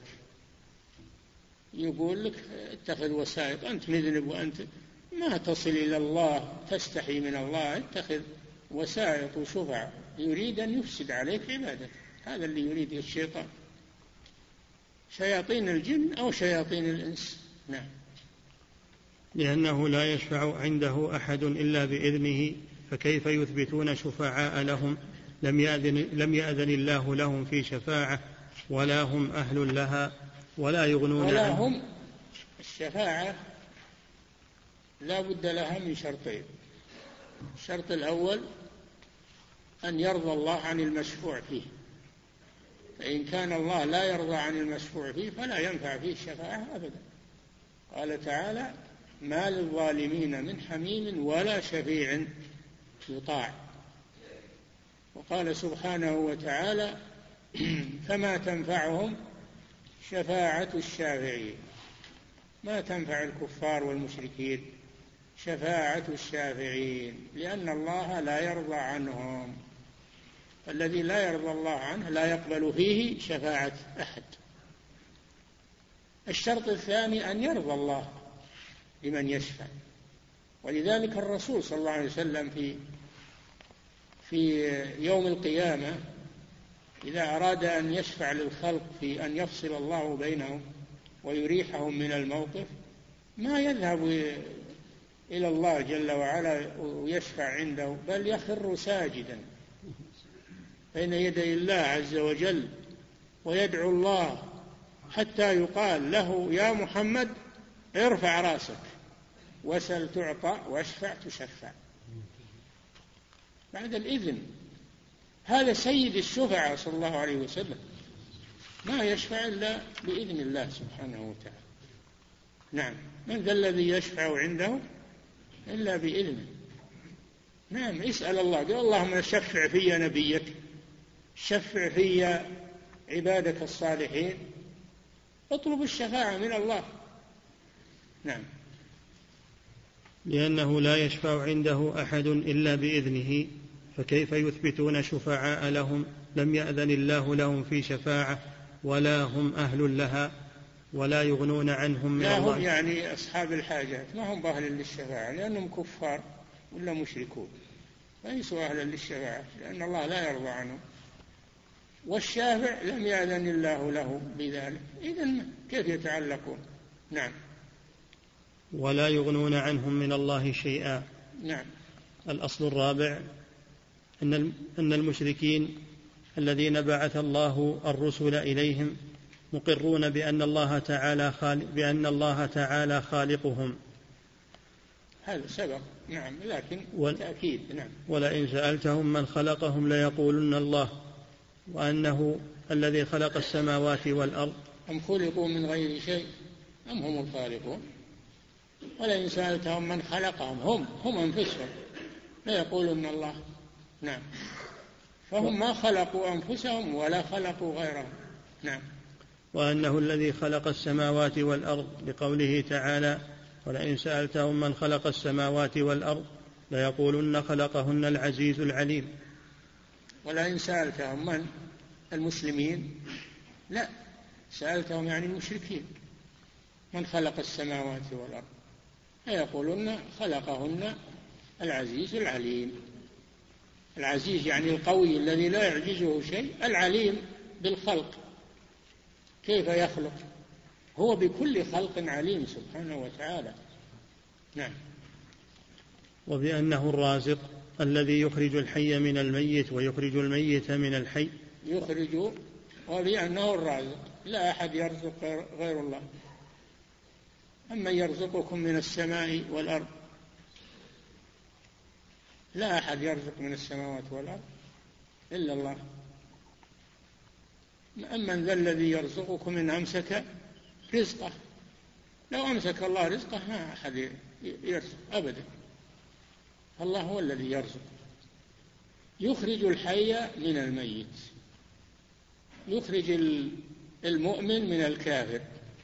يقول لك اتخذ وسائط، أنت مذنب وأنت ما تصل إلى الله، تستحي من الله، اتخذ وسائط وشفع، يريد أن يفسد عليك عبادتك. هذا اللي يريده الشيطان، شياطين الجن أو شياطين الإنس. نعم. لأنه لا يشفع عنده أحد إلا بإذنه، فكيف يثبتون شفعاء لهم لم يأذن, لم يأذن الله لهم في شفاعة، ولا هم أهل لها ولا يغنون ولا عنه. هم. الشفاعة لا بد لها من شرطين. الشرط الأول أن يرضى الله عن المشفوع فيه، فإن كان الله لا يرضى عن المشفوع فيه فلا ينفع فيه الشفاعة أبدا. قال تعالى: ما للظالمين من حميم ولا شفيع يطاع. وقال سبحانه وتعالى: فما تنفعهم شفاعة الشافعين. ما تنفع الكفار والمشركين شفاعة الشافعين، لأن الله لا يرضى عنهم. الذي لا يرضى الله عنه لا يقبل فيه شفاعة أحد. الشرط الثاني أن يرضى الله لمن يشفع، ولذلك الرسول صلى الله عليه وسلم في في يوم القيامة إذا أراد أن يشفع للخلق في أن يفصل الله بينهم ويريحهم من الموقف ما يذهب إلى الله جل وعلا ويشفع عنده، بل يخر ساجدا بين يدي الله عز وجل ويدعو الله حتى يقال له: يا محمد ارفع راسك وسل تعطى واشفع تشفع، بعد الإذن. هذا سيد الشفعاء صلى الله عليه وسلم، ما يشفع إلا بإذن الله سبحانه وتعالى. نعم. من ذا الذي يشفع عنده إلا بإذنه. نعم. اسأل الله، قال: اللهم شفع في نبيك، شفع في عبادك الصالحين، اطلب الشفاعة من الله. نعم. لأنه لا يشفع عنده أحد إلا بإذنه، فكيف يثبتون شفعاء لهم لم يأذن الله لهم في شفاعة، ولا هم أهل لها ولا يغنون عنهم من لا الله. هم يعني أصحاب الحاجات، ما هم أهل للشفاعة لأنهم كفار ولا مشركون، ليسوا أهلا للشفاعة لأن الله لا يرضى عنهم. والشافع لم يأذن الله له بذلك، إذن كيف يتعلقون؟ نعم. ولا يغنون عنهم من الله شيئا. نعم. الأصل الرابع أن أن المشركين الذين بعث الله الرسل إليهم مقرون بأن الله تعالى خالق بأن الله تعالى خالقهم. هذا سبق. نعم. لكن وال... تأكيد. نعم. ولئن سألتهم من خلقهم ليقولن الله، وأنه الذي خلق السماوات والأرض. أم خلقوا من غير شيء أم هم الخالقون؟ ولئن سألتهم من خلقهم هم هم أنفسهم ليقولن الله. نعم. فهم ما خلقوا أنفسهم ولا خلقوا غيرهم. نعم. وأنه الذي خلق السماوات والأرض، لقوله تعالى: ولئن سألتهم من خلق السماوات والأرض ليقولن خلقهن العزيز العليم. ولئن سألتهم من المسلمين؟ لا، سألتهم يعني المشركين من خلق السماوات والأرض ليقولن خلقهن العزيز العليم. العزيز يعني القوي الذي لا يعجزه شيء، العليم بالخلق كيف يخلق، هو بكل خلق عليم سبحانه وتعالى. نعم. وبأنه الرازق الذي يخرج الحي من الميت ويخرج الميت من الحي. يخرج. وبأنه الرازق، لا أحد يرزق غير الله. أما يرزقكم من السماء والأرض لا أحد يرزق من السماوات والأرض إلا الله. أمن ذا الذي يرزقكم إن أمسك رزقه؟ لو أمسك الله رزقه ما أحد يرزق أبدا. الله هو الذي يرزق، يخرج الحي من الميت، يخرج المؤمن من الكافر،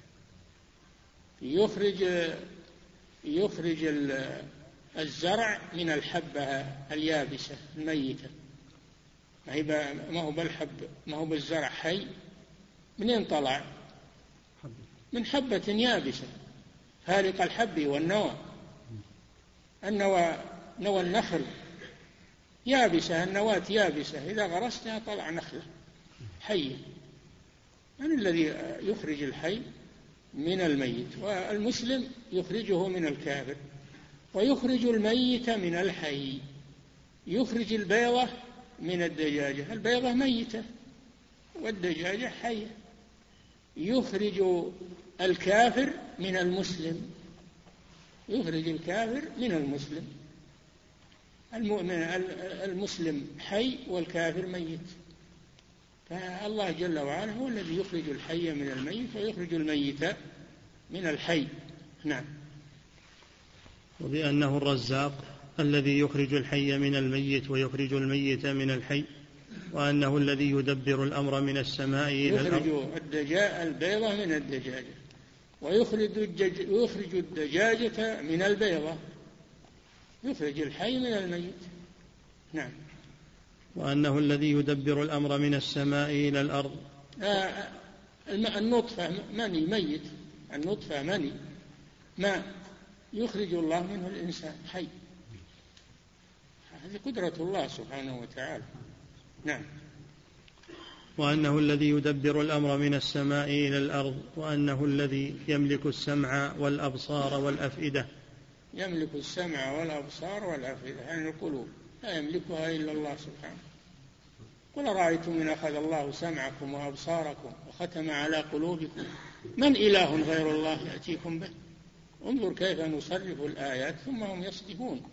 يخرج يخرج الزرع من الحبة اليابسة الميتة. ما هو بالحب، ما هو بالزرع حي، منين طلع؟ من حبة يابسة فارق الحب والنوى. النوى نوى النخل يابسة، النواة يابسة، إذا غرستها طلع نخلة حية. من الذي يخرج الحي من الميت؟ والمسلم يخرجه من الكافر، ويخرج الميت من الحي. يخرج البيضة من الدجاجة، البيضة ميتة والدجاجة حية. يخرج الكافر من المسلم، يخرج الكافر من المسلم. المؤمن المسلم حي والكافر ميت. فالله جل وعلا هو الذي يخرج الحي من الميت ويخرج الميت من الحي. نعم. وبأنه الرزاق الذي يخرج الحي من الميت ويخرج الميت من الحي، وأنه الذي يدبر الأمر من السماء إلى الأرض. يخرج الدجاجة البيضة من الدجاجة، ويخرج الدج... يخرج الدجاجة من البيضة، يخرج الحي من الميت. نعم. وأنه الذي يدبر الأمر من السماء إلى الأرض. آه النطفة مني ميت، النطفة مني ماء يخرج الله منه الإنسان حي. هذه قدرة الله سبحانه وتعالى. نعم. وأنه الذي يدبر الأمر من السماء إلى الأرض، وأنه الذي يملك السمع والأبصار والأفئدة. يملك السمع والأبصار والأفئدة، يعني القلوب لا يملكها إلا الله سبحانه. قل رأيتم إن أخذ الله سمعكم وأبصاركم وختم على قلوبكم من إله غير الله يأتيكم به؟ انظر كيف نصرف الآيات ثم هم يصدفون.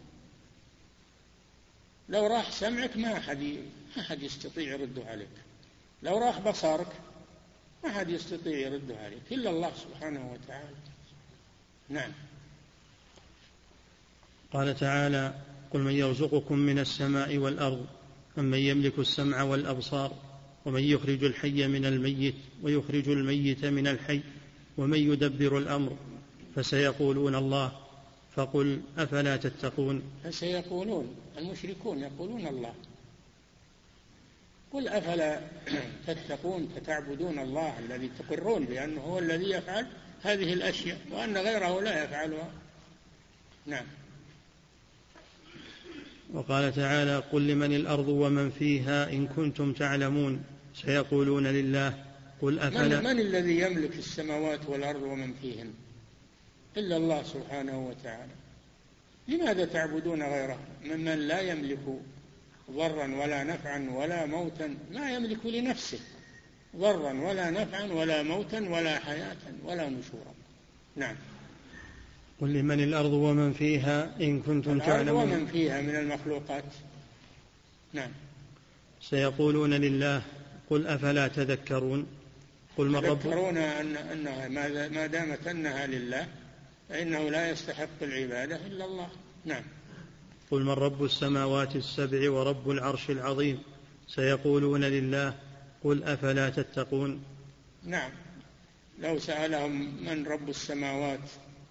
لو راح سمعك ما أحد ما أحد يستطيع يرده عليك، لو راح بصرك ما أحد يستطيع يرده عليك إلا الله سبحانه وتعالى. نعم. قال تعالى: قل من يرزقكم من السماء والأرض أمن يملك السمع والأبصار ومن يخرج الحي من الميت ويخرج الميت من الحي ومن يدبر الأمر فسيقولون الله فقل أفلا تتقون. فسيقولون المشركون يقولون الله، قل أفلا تتقون فتعبدون الله الذي تقرون بأنه هو الذي يفعل هذه الأشياء وأن غيره لا يفعلها. نعم. وقال تعالى: قل لمن الأرض ومن فيها إن كنتم تعلمون سيقولون لله قل أفلا. من, من الذي يملك السماوات والأرض ومن فيهن إلا الله سبحانه وتعالى؟ لماذا تعبدون غيره ممن لا يملك ضرا ولا نفعا ولا موتا؟ ما يملك لنفسه ضرا ولا نفعا ولا موتا ولا حياة ولا نشورا. نعم. قل لمن الأرض ومن فيها إن كنتم تعلمون. ومن فيها من المخلوقات. نعم. سيقولون لله قل أفلا تذكرون. قل من رب تذكرون أن أنها ما دامت أنها لله فإنه لا يستحق العبادة إلا الله. نعم. قل من رب السماوات السبع ورب العرش العظيم سيقولون لله قل أفلا تتقون. نعم. لو سألهم من رب السماوات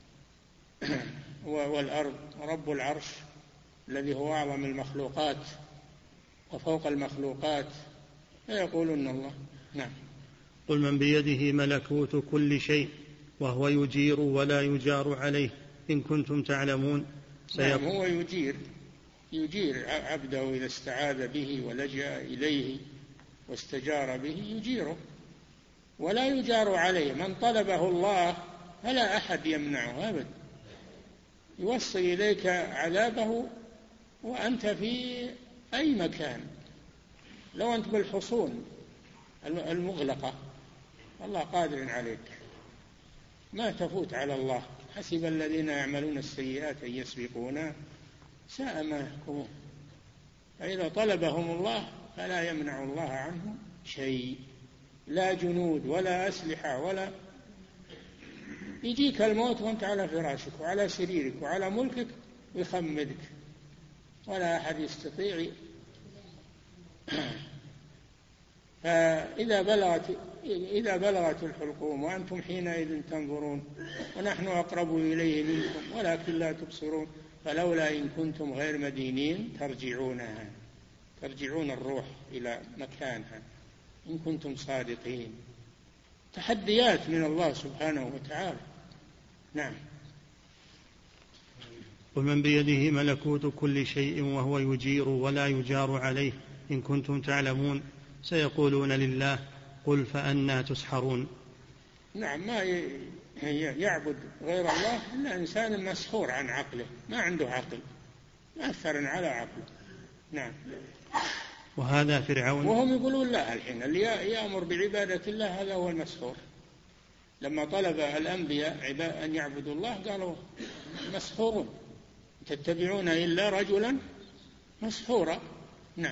والأرض ورب العرش الذي هو أعظم المخلوقات وفوق المخلوقات فيقولون الله. نعم. قل من بيده ملكوت كل شيء وهو يجير ولا يجار عليه إن كنتم تعلمون. نعم. هو يجير يجير عبده إذا استعاذ به ولجأ إليه واستجار به يجيره ولا يجار عليه. من طلبه الله فلا أحد يمنعه أبدا. يوصي إليك عذابه وأنت في أي مكان، لو أنت بالحصون المغلقة الله قادر عليك، ما تفوت على الله. حسب الذين يعملون السيئات أن يسبقونا ساء ما يحكمون. فإذا طلبهم الله فلا يمنع الله عنهم شيء، لا جنود ولا أسلحة، ولا يجيك الموت وأنت على فراشك وعلى سريرك وعلى ملكك ويخمدك، ولا أحد يستطيع. فإذا بلغت إذا بلغت الحلقوم وأنتم حينئذ تنظرون ونحن أقرب إليه منكم ولكن لا تبصرون، فلولا إن كنتم غير مدينين ترجعونها، ترجعون الروح إلى مكانها إن كنتم صادقين. تحديات من الله سبحانه وتعالى. نعم. ومن بيده ملكوت كل شيء وهو يجير ولا يجار عليه إن كنتم تعلمون سيقولون لله قل فأنى تسحرون. نعم، ما يعبد غير الله إلا إنسان مسحور عن عقله، ما عنده عقل، مأثر على عقله. نعم. وهذا فرعون، وهم يقولون لا، الحين اللي يأمر بعبادة الله هذا هو المسحور. لما طلب الأنبياء أن يعبدوا الله قالوا مسحورون، تتبعون إلا رجلا مسحورا. نعم.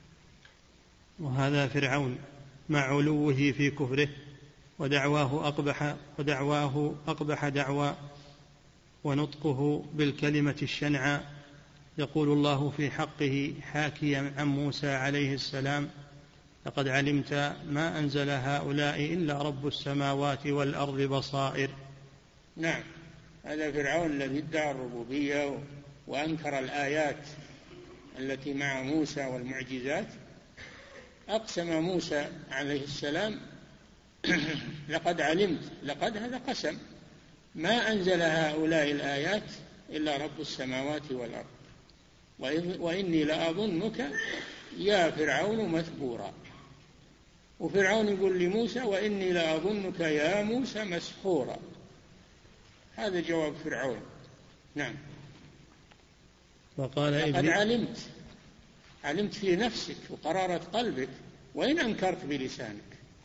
وهذا فرعون مع علوه في كفره ودعواه أقبح ودعواه أقبح دعوى ونطقه بالكلمة الشنعى. يقول الله في حقه حاكيا عن موسى عليه السلام لقد علمت ما أنزل هؤلاء إلا رب السماوات والأرض بصائر. نعم، هذا فرعون الذي ادعى الربوبية وأنكر الآيات التي مع موسى والمعجزات. أقسم موسى عليه السلام لقد علمت، لقد هذا قسم، ما أنزل هؤلاء الآيات إلا رب السماوات والأرض وإني لأظنك يا فرعون مثبورا. وفرعون يقول لموسى وإني لأظنك يا موسى مسحورا. هذا جواب فرعون. نعم. وقال لقد علمت، علمت في نفسك وقرارة قلبك وإن أنكرت بلسانك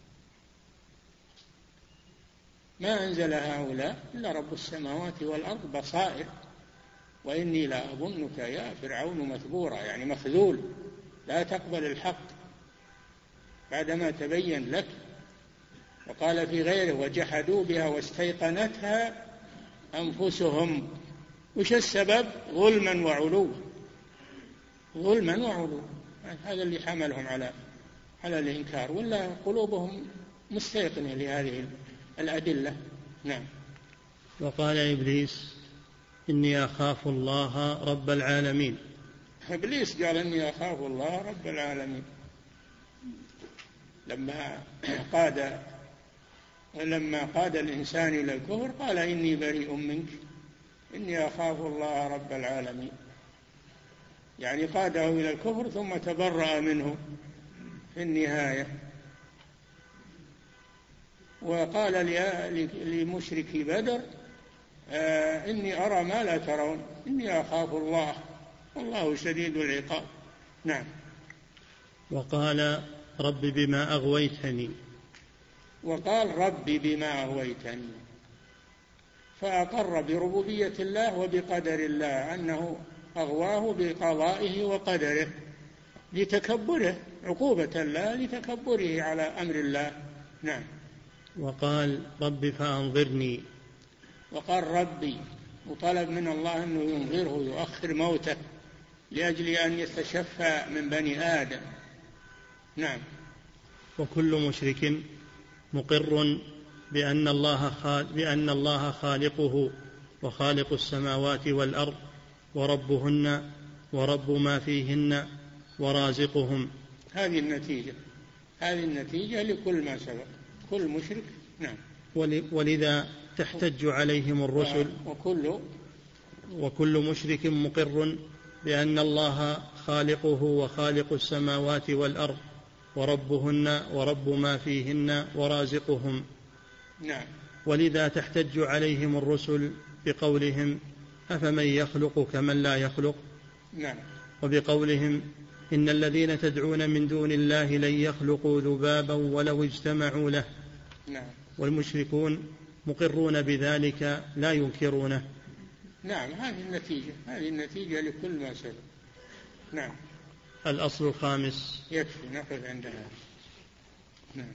ما أنزل هؤلاء إلا رب السماوات والأرض بصائر وإني لا أظنك يا فرعون مثبورا، يعني مخذول، لا تقبل الحق بعدما تبين لك. وقال في غيره وجحدوا بها واستيقنتها أنفسهم. وش السبب؟ ظلما وعلوا، ظلما وعلوا، هذا اللي حملهم على على الإنكار، ولا قلوبهم مستيقنة لهذه الأدلة. نعم. وقال إبليس إني أخاف الله رب العالمين. إبليس قال إني أخاف الله رب العالمين لما قاد لما قاد الإنسان إلى الكفر قال إني بريء منك إني أخاف الله رب العالمين، يعني قاده إلى الكفر ثم تبرأ منه في النهاية. وقال لمشركي بدر آه إني أرى ما لا ترون إني أخاف الله والله شديد العقاب. نعم. وقال رب بما أغويتني، وقال رب بما أغويتني، فأقر بربوبية الله وبقدر الله أنه أغواه بقضائه وقدره لتكبره، عقوبة الله لتكبره على أمر الله. نعم. وقال رب فأنظرني، وقال ربي، وطلب من الله أنه ينظره يؤخر موته لأجل أن يتشفى من بني آدم. نعم. وكل مشرك مقر بأن الله بأن الله خالقه وخالق السماوات والأرض وربهن ورب ما فيهن ورازقهم. هذه النتيجة، هذه النتيجة لكل ما سبق، كل مشرك. نعم. ولذا تحتج عليهم الرسل. وكل وكل مشرك مقر بأن الله خالقه وخالق السماوات والأرض وربهن ورب ما فيهن ورازقهم. نعم. ولذا تحتج عليهم الرسل بقولهم أفمن يخلق كمن لا يخلق. نعم. وبقولهم إن الذين تدعون من دون الله لن يخلقوا ذبابا ولو اجتمعوا له. نعم. والمشركون مقرون بذلك لا ينكرونه. نعم. هذه النتيجة، هذه النتيجة لكل ما سبق. نعم. الأصل الخامس. يكفي نقف عندها. نعم.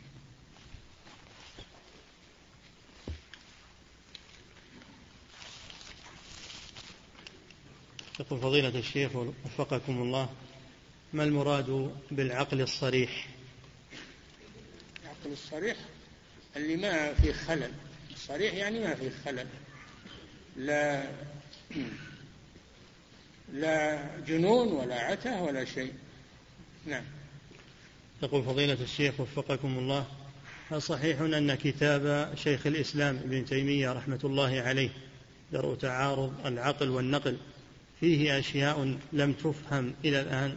يقول فضيلة الشيخ وفقكم الله: ما المراد بالعقل الصريح؟ العقل الصريح اللي ما فيه خلل. الصريح يعني ما فيه خلل، لا لا جنون ولا عته ولا شيء. نعم. يقول فضيلة الشيخ وفقكم الله: هل صحيح أن كتاب شيخ الإسلام ابن تيمية رحمة الله عليه درء تعارض العقل والنقل فيه أشياء لم تفهم إلى الآن؟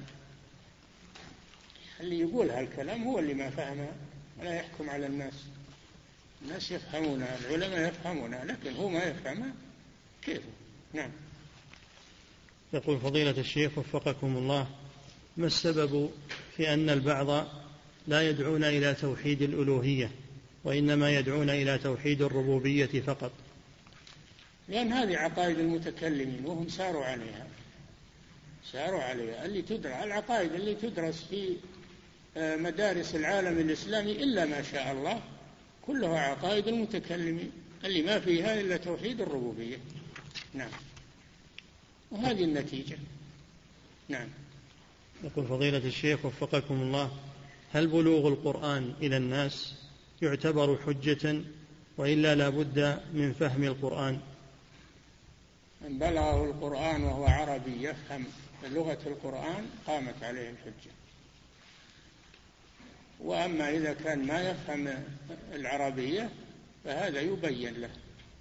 اللي يقول هالكلام هو اللي ما فهمها، ولا يحكم على الناس. الناس يفهمونها، العلماء يفهمونها، لكن هو ما يفهمها كيف؟ نعم. يقول فضيلة الشيخ وفقكم الله: ما السبب في أن البعض لا يدعون إلى توحيد الألوهية وإنما يدعون إلى توحيد الربوبية فقط؟ لأن هذه عقائد المتكلمين وهم ساروا عليها ساروا عليها اللي تدرس العقائد اللي تدرس في مدارس العالم الإسلامي إلا ما شاء الله كلها عقائد المتكلمين اللي ما فيها إلا توحيد الربوبية. نعم. وهذه النتيجة. نعم. يقول فضيلة الشيخ وفقكم الله: هل بلوغ القرآن إلى الناس يعتبر حجة وإلا لا بد من فهم القرآن؟ من بلغه القرآن وهو عربي يفهم لغة القرآن قامت عليه الحجة. وأما إذا كان ما يفهم العربية فهذا يبين له،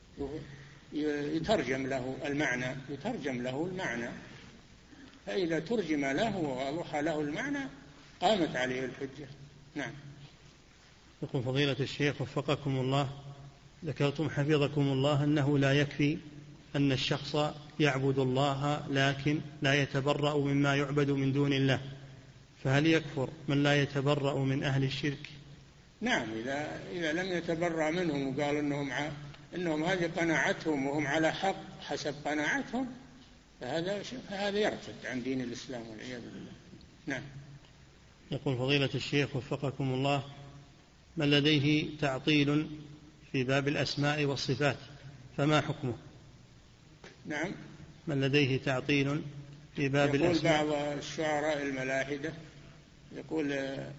يترجم له المعنى يترجم له المعنى فإذا ترجم له ووضح له المعنى قامت عليه الحجة. نعم. يقول فضيلة الشيخ وفقكم الله: ذكرتم حفظكم الله أنه لا يكفي أن الشخص يعبد الله لكن لا يتبرأ مما يعبد من دون الله، فهل يكفر من لا يتبرأ من أهل الشرك؟ نعم. إذا, إذا لم يتبرأ منهم وقال إنهم, ع... إنهم هذه قناعتهم وهم على حق حسب قناعتهم فهذا, فهذا يرتد عن دين الإسلام والعياذ بالله. نعم. يقول فضيلة الشيخ وفقكم الله: من لديه تعطيل في باب الأسماء والصفات فما حكمه؟ نعم. من لديه تعطيل في باب يقول الأسماء. بعض الشعراء الملاحدة يقول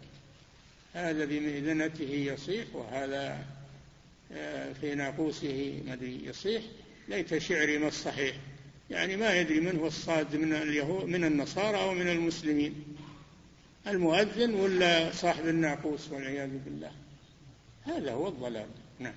هذا بمئذنته يصيح وهذا في ناقوسه مدري يصيح ليت شعري ما الصحيح، يعني ما يدري من هو الصاد من اليهود من النصارى أو من المسلمين، المؤذن ولا صاحب الناقوس والعياذ بالله. هذا هو الضلال. نعم.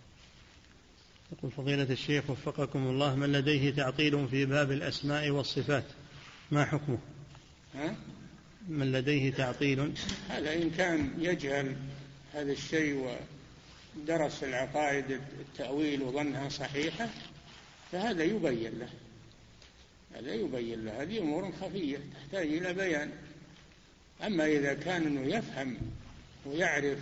يقول فضيلة الشيخ وفقكم الله: من لديه تعطيل في باب الأسماء والصفات ما حكمه؟ ها؟ من لديه تعطيل، هذا إن كان يجهل هذا الشيء ودرس العقائد التأويل وظنها صحيحة فهذا يبين له هذا يبين له هذه أمور خفية تحتاج إلى بيان. أما إذا كان أنه يفهم ويعرف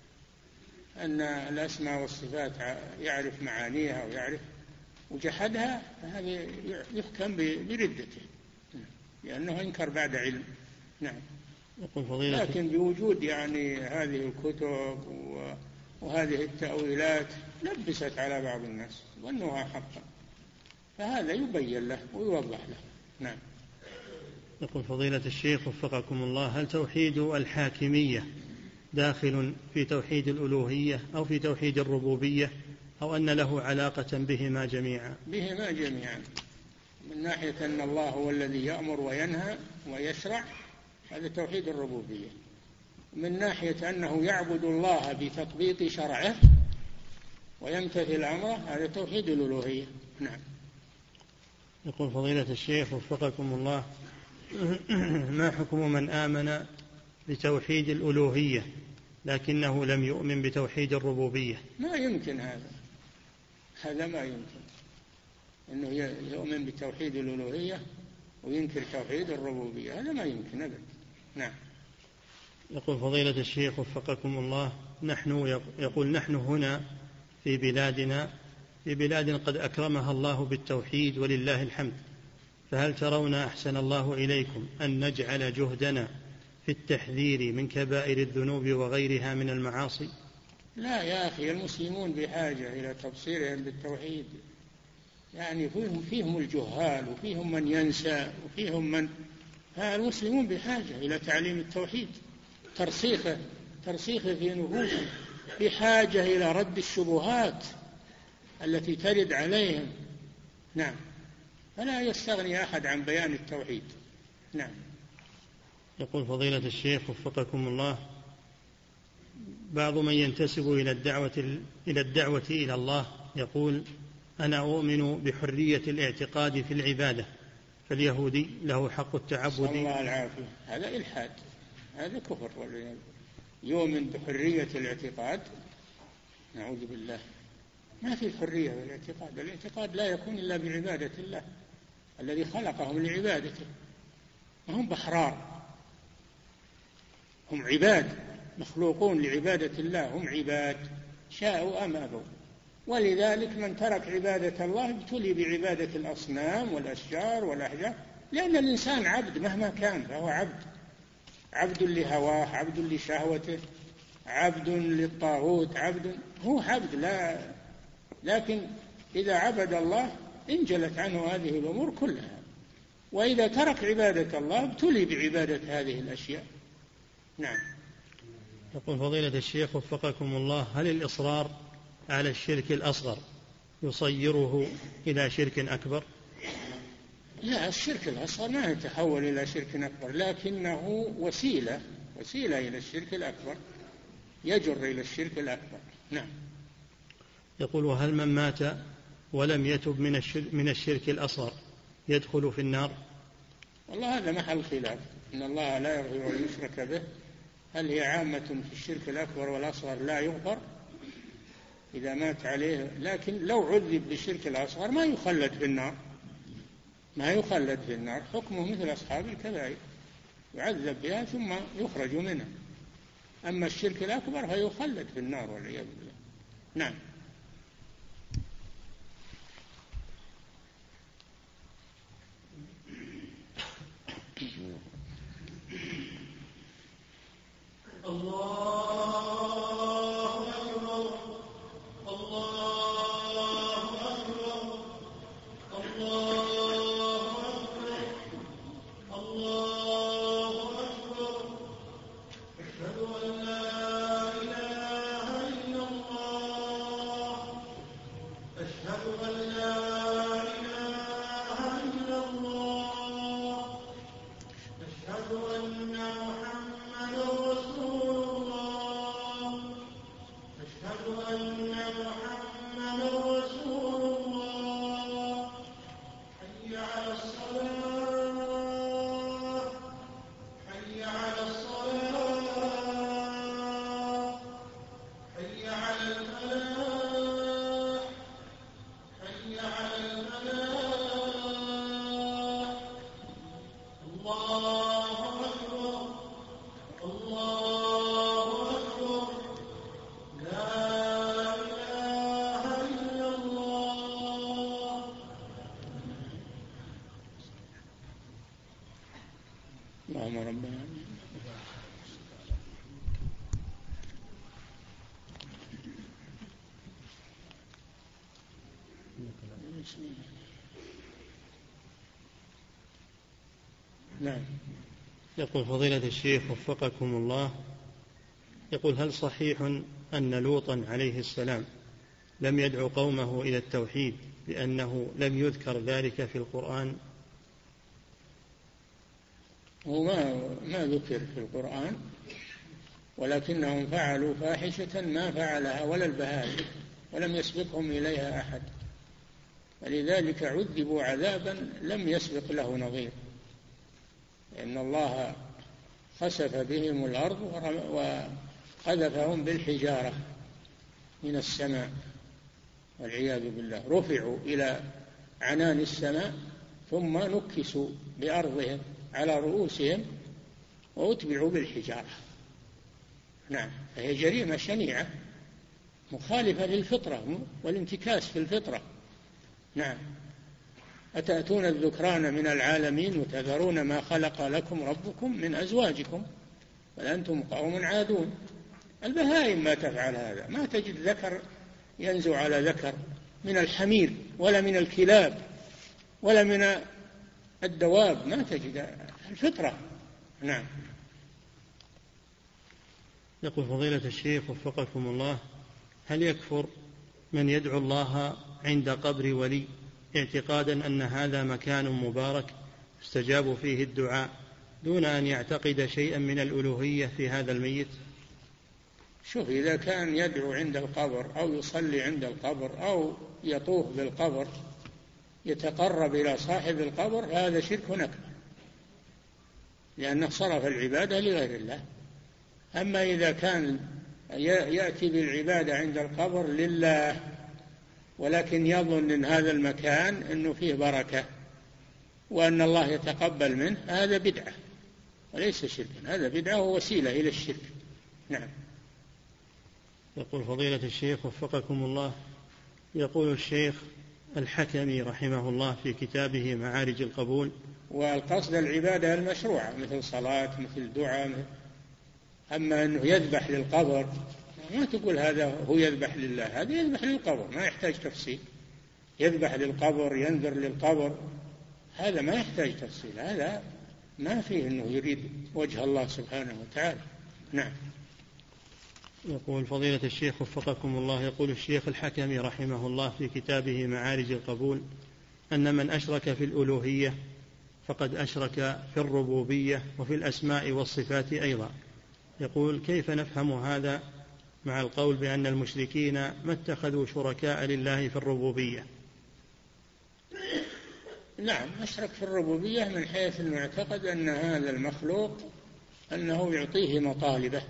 أن الأسماء والصفات يعرف معانيها ويعرف وجحدها فهذا يحكم بردته لأنه انكر بعد علم. نعم. لكن بوجود يعني هذه الكتب وهذه التأويلات لبست على بعض الناس ظنوها حقا فهذا يبين له ويوضح له. نعم. يقول فضيلة الشيخ وفقكم الله: هل توحيد الحاكمية داخل في توحيد الألوهية أو في توحيد الربوبية أو أن له علاقة بهما جميعا؟ بهما جميعا، من ناحية أن الله هو الذي يأمر وينهى ويشرع هذا توحيد الربوبية، من ناحية أنه يعبد الله بتطبيق شرعه ويمتثل أمره هذا توحيد الألوهية. نعم. يقول فضيلة الشيخ وفقكم الله: ما حكم من آمن بتوحيد الألوهية لكنه لم يؤمن بتوحيد الربوبية؟ ما يمكن هذا هذا ما يمكن أنه يؤمن بتوحيد الألوهية وينكر توحيد الربوبية، هذا ما يمكن أبدا. نعم. يقول فضيلة الشيخ وفقكم الله: نحن يقول نحن هنا في بلادنا في بلاد قد أكرمها الله بالتوحيد ولله الحمد، فهل ترون أحسن الله إليكم أن نجعل جهدنا في التحذير من كبائر الذنوب وغيرها من المعاصي؟ لا يا أخي، المسلمون بحاجة إلى تبصيرهم بالتوحيد. يعني فيهم, فيهم الجهال وفيهم من ينسى وفيهم من، المسلمون بحاجة إلى تعليم التوحيد، ترسيخه ترسيخه في نفوسهم، بحاجة إلى رد الشبهات التي ترد عليهم. نعم، فلا يستغني أحد عن بيان التوحيد. نعم. يقول فضيلة الشيخ وفقكم الله، بعض من ينتسب إلى الدعوة إلى الدعوة إلى الله يقول: أنا أؤمن بحرية الاعتقاد في العبادة، فاليهودي له حق التعبد. صلى الله العافية. هذا إلحاد، هذا كفر. يؤمن بحرية الاعتقاد، نعوذ بالله. ما في حرية بالاعتقاد، الاعتقاد لا يكون إلا بعبادة الله الذي خلقهم لعبادته. هم بحرار، هم عباد مخلوقون لعبادة الله، هم عباد شاءوا أم أبوا. ولذلك من ترك عبادة الله ابتلي بعبادة الأصنام والأشجار والأحجار، لأن الإنسان عبد مهما كان، فهو عبد، عبد لهواه، عبد لشهوته، عبد للطاغوت، عبد، هو عبد. لا، لكن إذا عبد الله انجلت عنه هذه الأمور كلها، وإذا ترك عبادة الله ابتلي بعبادة هذه الأشياء. نعم. يقول فضيلة الشيخ وفقكم الله: هل الإصرار على الشرك الأصغر يصيره إلى شرك أكبر؟ لا، الشرك الأصغر ما يتحول إلى شرك أكبر، لكنه وسيلة وسيلة إلى الشرك الأكبر، يجر إلى الشرك الأكبر. نعم. يقول: وهل من مات ولم يتب من الشرك, من الشرك الأصغر يدخل في النار؟ والله هذا محل خلاف، إن الله لا يغفر أن يشرك به. هل هي عامة في الشرك الأكبر والأصغر لا يغفر إذا مات عليه؟ لكن لو عذب بالشرك الأصغر ما يخلد في النار، ما يخلد في النار، حكمه مثل أصحاب الكبائر، يعذب بها ثم يخرج منها. أما الشرك الأكبر فيخلد في النار والعياذ بالله. نعم. الله أكبر، الله أكبر، الله أكبر، الله أكبر. أشهد أن لا إله إلا الله، أشهد أن لا إله إلا الله، أشهد أن محمدا رسول الله، أشهد أن محمدا رسول الله. حي على الصلاة، حي على الصلاة، حي على الفلاح، حي على الفلاح. الله أكبر، الله أكبر، لا إله إلا الله. اللهم ربنا. نعم. يقول فضيلة الشيخ وفقكم الله، يقول: هل صحيح أن لوطا عليه السلام لم يدعو قومه إلى التوحيد لأنه لم يذكر ذلك في القرآن؟ وما ما ذكر في القرآن، ولكنهم فعلوا فاحشة ما فعلها ولا البهائم، ولم يسبقهم إليها أحد، ولذلك عذبوا عذابا لم يسبق له نظير، لأن الله خسف بهم الأرض وقذفهم بالحجارة من السماء والعياذ بالله، رفعوا إلى عنان السماء ثم نكسوا بأرضهم على رؤوسهم وأتبعوا بالحجارة. نعم، فهي جريمة شنيعة مخالفة للفطرة والانتكاس في الفطرة. نعم. أتأتون الذكران من العالمين وتذرون ما خلق لكم ربكم من أزواجكم بل أنتم قوم عادون. البهائم ما تفعل هذا، ما تجد ذكر ينزو على ذكر من الحمير ولا من الكلاب ولا من الدواب، ما تجد، الفطرة. نعم. يقول فضيلة الشيخ وفقكم الله: هل يكفر من يدعو الله عند قبر ولي اعتقادا أن هذا مكان مبارك استجاب فيه الدعاء دون أن يعتقد شيئا من الألوهية في هذا الميت؟ شوف، إذا كان يدعو عند القبر أو يصلي عند القبر أو يطوف بالقبر يتقرب إلى صاحب القبر، هذا شرك أكبر، لأنه صرف العبادة لغير الله. أما إذا كان يأتي بالعبادة عند القبر لله ولكن يظن أن هذا المكان أنه فيه بركة وأن الله يتقبل منه، هذا بدعة وليس شركا، هذا بدعة ووسيلة إلى الشرك. نعم. يقول فضيلة الشيخ وفقكم الله: يقول الشيخ الحكمي رحمه الله في كتابه معارج القبول: والقصد العبادة المشروعة مثل صلاة مثل دعاء، أما أنه يذبح للقبر ما تقول هذا هو يذبح لله، هذا يذبح للقبر ما يحتاج تفصيل. يذبح للقبر، ينذر للقبر، هذا ما يحتاج تفصيل، هذا ما فيه أنه يريد وجه الله سبحانه وتعالى. نعم. يقول فضيلة الشيخ وفقكم الله: يقول الشيخ الحكمي رحمه الله في كتابه معارج القبول أن من أشرك في الألوهية فقد أشرك في الربوبية وفي الأسماء والصفات أيضا. يقول: كيف نفهم هذا مع القول بأن المشركين ما اتخذوا شركاء لله في الربوبية؟ نعم، أشرك في الربوبية من حيث أنه اعتقد أن هذا المخلوق أنه يعطيه مطالبه،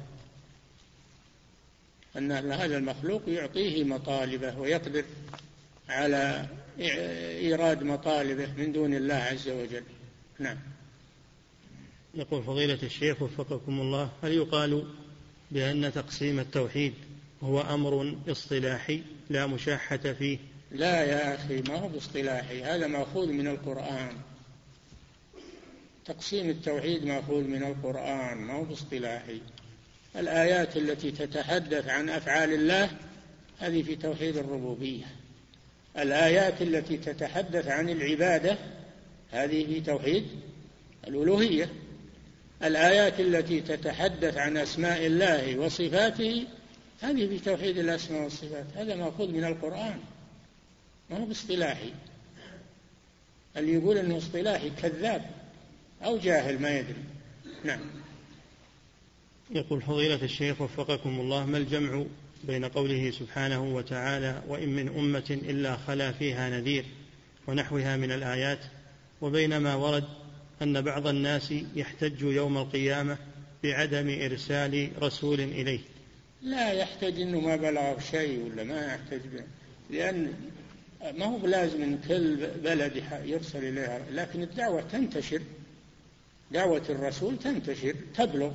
أن هذا المخلوق يعطيه مطالبه ويقدر على إيراد مطالبه من دون الله عز وجل. نعم. يقول فضيلة الشيخ وفقكم الله: هل يقال بأن تقسيم التوحيد هو أمر اصطلاحي لا مشاحة فيه؟ لا يا أخي، ما هو باصطلاحي، هذا مأخوذ من القرآن. تقسيم التوحيد مأخوذ من القرآن، ما هو باصطلاحي. الآيات التي تتحدث عن أفعال الله هذه في توحيد الربوبية، الآيات التي تتحدث عن العبادة هذه في توحيد الألوهية، الآيات التي تتحدث عن أسماء الله وصفاته هذه في توحيد الأسماء والصفات. هذا مأخوذ من القرآن، ما هو باصطلاحي. اللي يقول أنه اصطلاحي كذاب أو جاهل ما يدري. نعم. يقول فضيلة الشيخ وفقكم الله: ما الجمع بين قوله سبحانه وتعالى وإن من أمة إلا خلا فيها نذير ونحوها من الآيات، وبين ما ورد أن بعض الناس يحتج يوم القيامة بعدم إرسال رسول إليه؟ لا يحتج إنه ما بلغ شيء ولا ما يحتج به، لأن ما هو لازم أن كل بلد يرسل إليها، لكن الدعوة تنتشر، دعوة الرسول تنتشر تبلغ،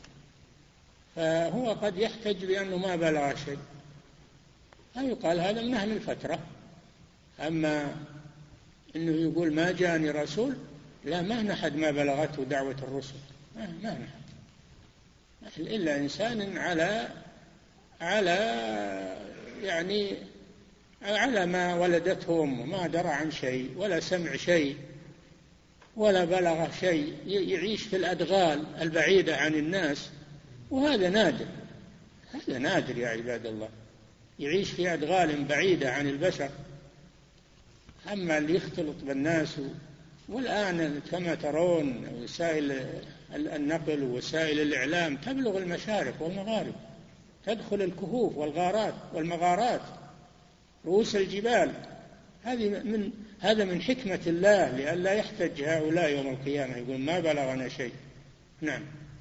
فهو قد يحتج بأنه ما بلغ شيء، فيقال هذا من أهل الفترة. أما أنه يقول ما جاني رسول، لا، ما نحد ما بلغته دعوة الرسل، ما, ما نحد إلا إنسان على على يعني على ما ولدته أمه، ما درى عن شيء ولا سمع شيء ولا بلغ شيء، يعيش في الأدغال البعيدة عن الناس، وهذا نادر، هذا نادر يا عباد الله، يعيش في أدغال بعيدة عن البشر. أما اللي يختلط بالناس، والآن كما ترون وسائل النقل ووسائل الإعلام تبلغ المشارق والمغارب، تدخل الكهوف والغارات والمغارات، رؤوس الجبال. هذه من هذا من حكمة الله لئلا يحتج هؤلاء يوم القيامة يقول ما بلغنا شيء. نعم.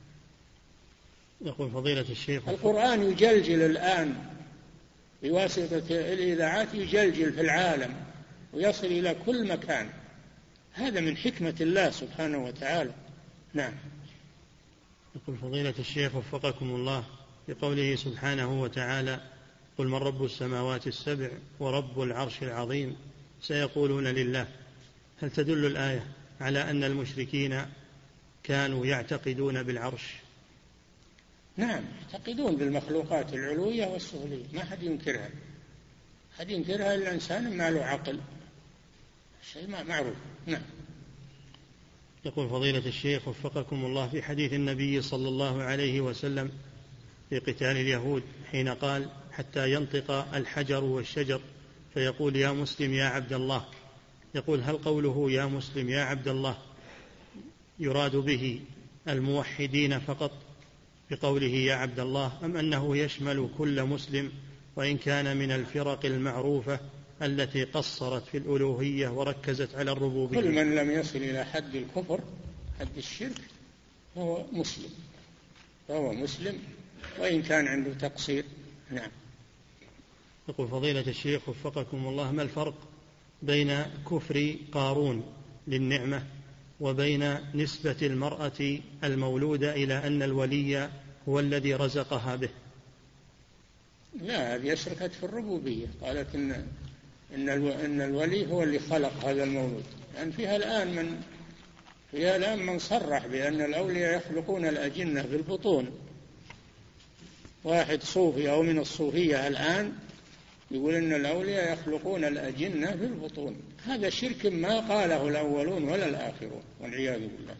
يقول فضيلة الشيخ: القرآن يجلجل الآن بواسطة الإذاعات، يجلجل في العالم ويصل إلى كل مكان، هذا من حكمة الله سبحانه وتعالى. نعم. يقول فضيلة الشيخ وفقكم الله: في قوله سبحانه وتعالى قل من رب السماوات السبع ورب العرش العظيم سيقولون لله، هل تدل الآية على أن المشركين كانوا يعتقدون بالعرش؟ نعم، يعتقدون بالمخلوقات العلوية والسفلية، ما حد ينكرها، حد ينكرها إلا إنسان ما له عقل، شيء ما معروف. نعم. يقول فضيلة الشيخ وفقكم الله، في حديث النبي صلى الله عليه وسلم في قتال اليهود حين قال حتى ينطق الحجر والشجر فيقول يا مسلم يا عبد الله، يقول هل قوله يا مسلم يا عبد الله يراد به الموحدين فقط بقوله يا عبد الله، أم أنه يشمل كل مسلم وإن كان من الفرق المعروفة التي قصرت في الألوهية وركزت على الربوبية؟ كل من لم يصل إلى حد الكفر حد الشرك فهو مسلم، فهو مسلم وإن كان عنده تقصير. نعم. يقول فضيلة الشيخ وفقكم الله، ما الفرق بين كفر قارون للنعمة وبين نسبة المرأة المولودة إلى أن الولي هو الذي رزقها به؟ لا، هذه أشركت في الربوبية، قالت إن إن إن الولي هو اللي خلق هذا المولود، لأن يعني فيها الآن من فيها الآن من صرح بأن الأولياء يخلقون الأجنة في البطون. واحد صوفي أو من الصوفية الآن يقول إن الأولياء يخلقون الأجنة في البطون. هذا شرك ما قاله الأولون ولا الآخرون والعياذ بالله.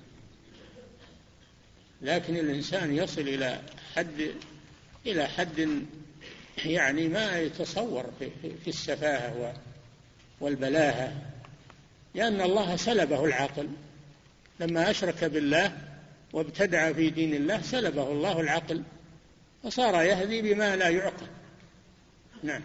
لكن الإنسان يصل إلى حد إلى حد يعني ما يتصور في السفاهة والبلاهة، لأن الله سلبه العقل لما أشرك بالله وابتدع في دين الله، سلبه الله العقل وصار يهدي بما لا يعقل. نعم.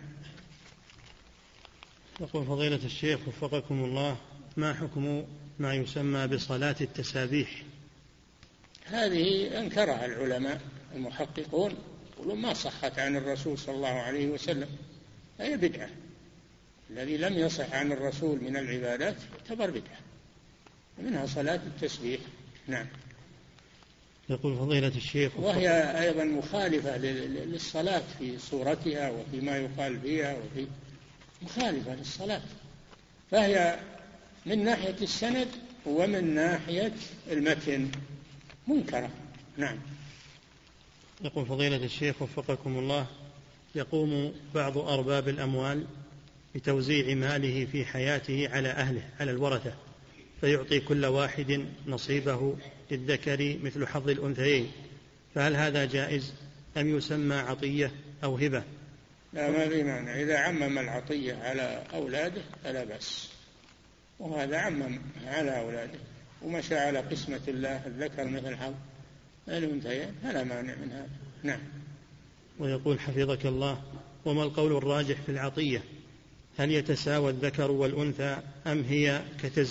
يقول فضيلة الشيخ وفقكم الله، ما حكم ما يسمى بصلاة التسابيح؟ هذه أنكرها العلماء المحققون، يقولون ما صحت عن الرسول صلى الله عليه وسلم، هي بدعة. الذي لم يصح عن الرسول من العبادات يعتبر بدعة، ومنها صلاة التسبيح. نعم. يقول فضيلة الشيخ، وهي أيضا مخالفة للصلاة في صورتها وفي ما يقال فيها، وفي مخالفة للصلاة، فهي من ناحية السند ومن ناحية المتن منكرة. نعم. يقول فضيلة الشيخ وفقكم الله، يقوم بعض أرباب الأموال بتوزيع ماله في حياته على أهله على الورثة، فيعطي كل واحد نصيبه للذكر مثل حظ الأنثيين، فهل هذا جائز أم يسمى عطية أو هبة؟ لا، ما في معنى. إذا عمم العطية على أولاده فلا بأس، وهذا عمم على أولاده ومشى على قسمة الله الذكر مثل حظ الأنثيين، فلا مانع من هذا. نعم. ويقول حفظك الله، وما القول الراجح في العطية؟ هل يتساوى الذكر والأنثى أم هي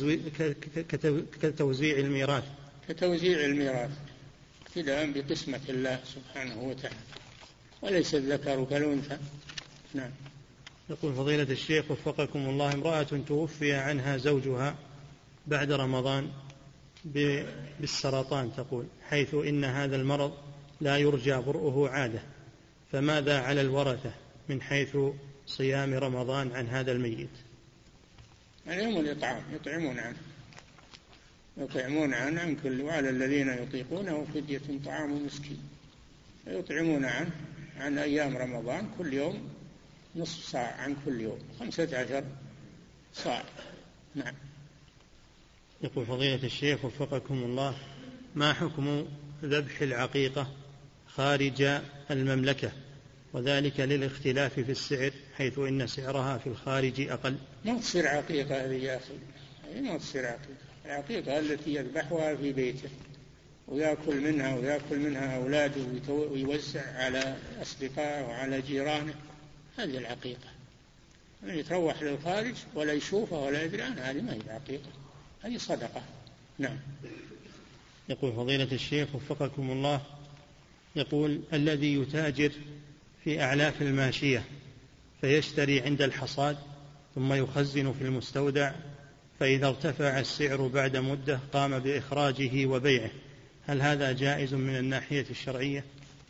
كتوزيع الميراث؟ كتوزيع الميراث ابتداء بقسمة الله سبحانه وتعالى، وليس الذكر كالأنثى. نعم. يقول فضيلة الشيخ وفقكم الله، امرأة توفي عنها زوجها بعد رمضان بالسرطان تقول، حيث إن هذا المرض لا يرجى برؤه عادة، فماذا على الورثة من حيث صيام رمضان عن هذا الميت؟ عليهم الإطعام، يطعمون عنه يطعمون عنه عن كل، وعلى الذين يطيقونه فدية طعام مسكين، يطعمون عنه عن أيام رمضان كل يوم نصف ساعة عن كل يوم، خمسة عشر صاع. نعم. يقول فضيلة الشيخ وفقكم الله، ما حكم ذبح العقيقة خارج المملكة، وذلك للاختلاف في السعر، حيث إن سعرها في الخارج أقل؟ ما تصير عقيقة هذه يا أخي، ما تصير عقيقة. العقيقة التي يذبحها في بيته ويأكل منها ويأكل منها أولاده ويوزع على أصدقائه وعلى جيرانه، هذه العقيقة. يعني يتروح للخارج ولا يشوفه ولا يدري عنها، هذه ما هي عقيقة، هذه صدقة. نعم. يقول فضيلة الشيخ وفقكم الله، يقول الذي يتاجر في أعلاف الماشية فيشتري عند الحصاد ثم يخزن في المستودع، فإذا ارتفع السعر بعد مدة قام بإخراجه وبيعه، هل هذا جائز من الناحية الشرعية؟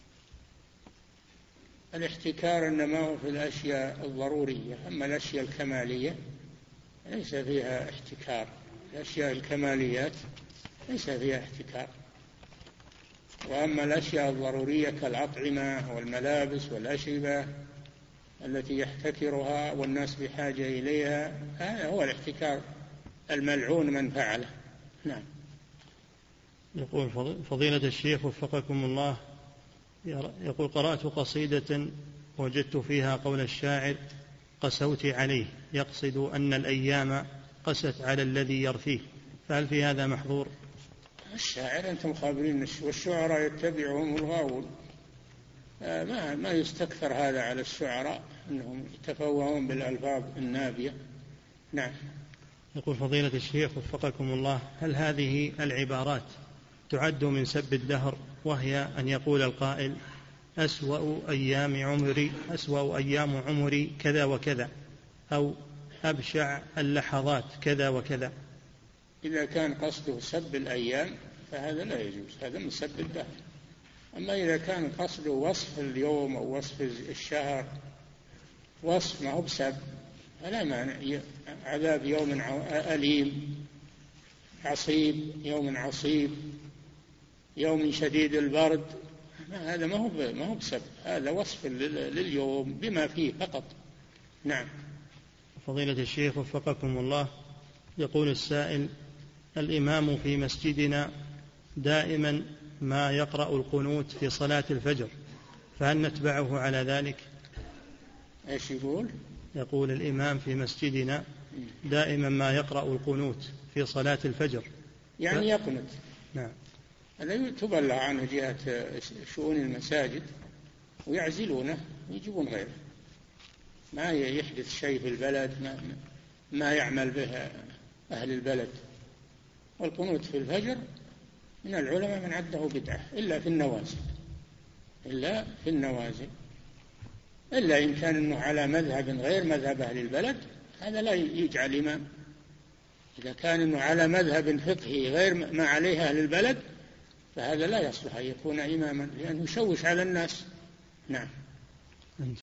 الاحتكار إنما هو في الأشياء الضرورية، أما الأشياء الكمالية ليس فيها احتكار. الأشياء الكماليات ليس فيها احتكار. وأما الأشياء الضرورية كالأطعمة والملابس والأشربة التي يحتكرها والناس بحاجة إليها، هذا هو الاحتكار الملعون من فعله. نعم. يقول فضيلة الشيخ وفقكم الله، يقول قرأت قصيدة وجدت فيها قول الشاعر قسوت عليه، يقصد أن الأيام قست على الذي يرثيه، فهل في هذا محظور؟ الشاعر أنتم خابرين، والشعراء يتبعهم الغاوون. ما ما يستكثر هذا على الشعراء أنهم يتفوهون بالألفاظ النابية. نعم. يقول فضيلة الشيخ وفقكم الله، هل هذه العبارات تعد من سب الدهر، وهي أن يقول القائل أسوأ أيام عمري أسوأ أيام عمري كذا وكذا، أو أبشع اللحظات كذا وكذا؟ إذا كان قصده سب الأيام فهذا لا يجوز، هذا من سب الدهر. أما إذا كان قصده وصف اليوم أو وصف الشهر، وصف ما هو بسب، فلا مانع. عذاب يوم أليم عصيب، يوم عصيب، يوم شديد البرد، هذا ما هو ما هو بسب، هذا وصف لليوم بما فيه فقط. نعم. فضيلة الشيخ وفقكم الله، يقول السائل الإمام في مسجدنا دائما ما يقرأ القنوت في صلاة الفجر، فهل نتبعه على ذلك؟ ايش يقول؟ يقول الإمام في مسجدنا دائما ما يقرأ القنوت في صلاة الفجر، يعني ف... يقنت. نعم. هذا تبلغ عنه جهة شؤون المساجد ويعزلونه ويجيبون غيره، ما يحدث شيء في البلد ما, ما يعمل به أهل البلد. والقنوت في الفجر من العلماء من عده بدعة إلا في النوازل، إلا في النوازل إلا إن كان إنه على مذهب غير مذهب أهل البلد، هذا لا يجعل إمام. إذا كان إنه على مذهب فقهي غير ما عليه أهل البلد فهذا لا يصلح أن يكون إماما، لأنه يشوش على الناس. نعم.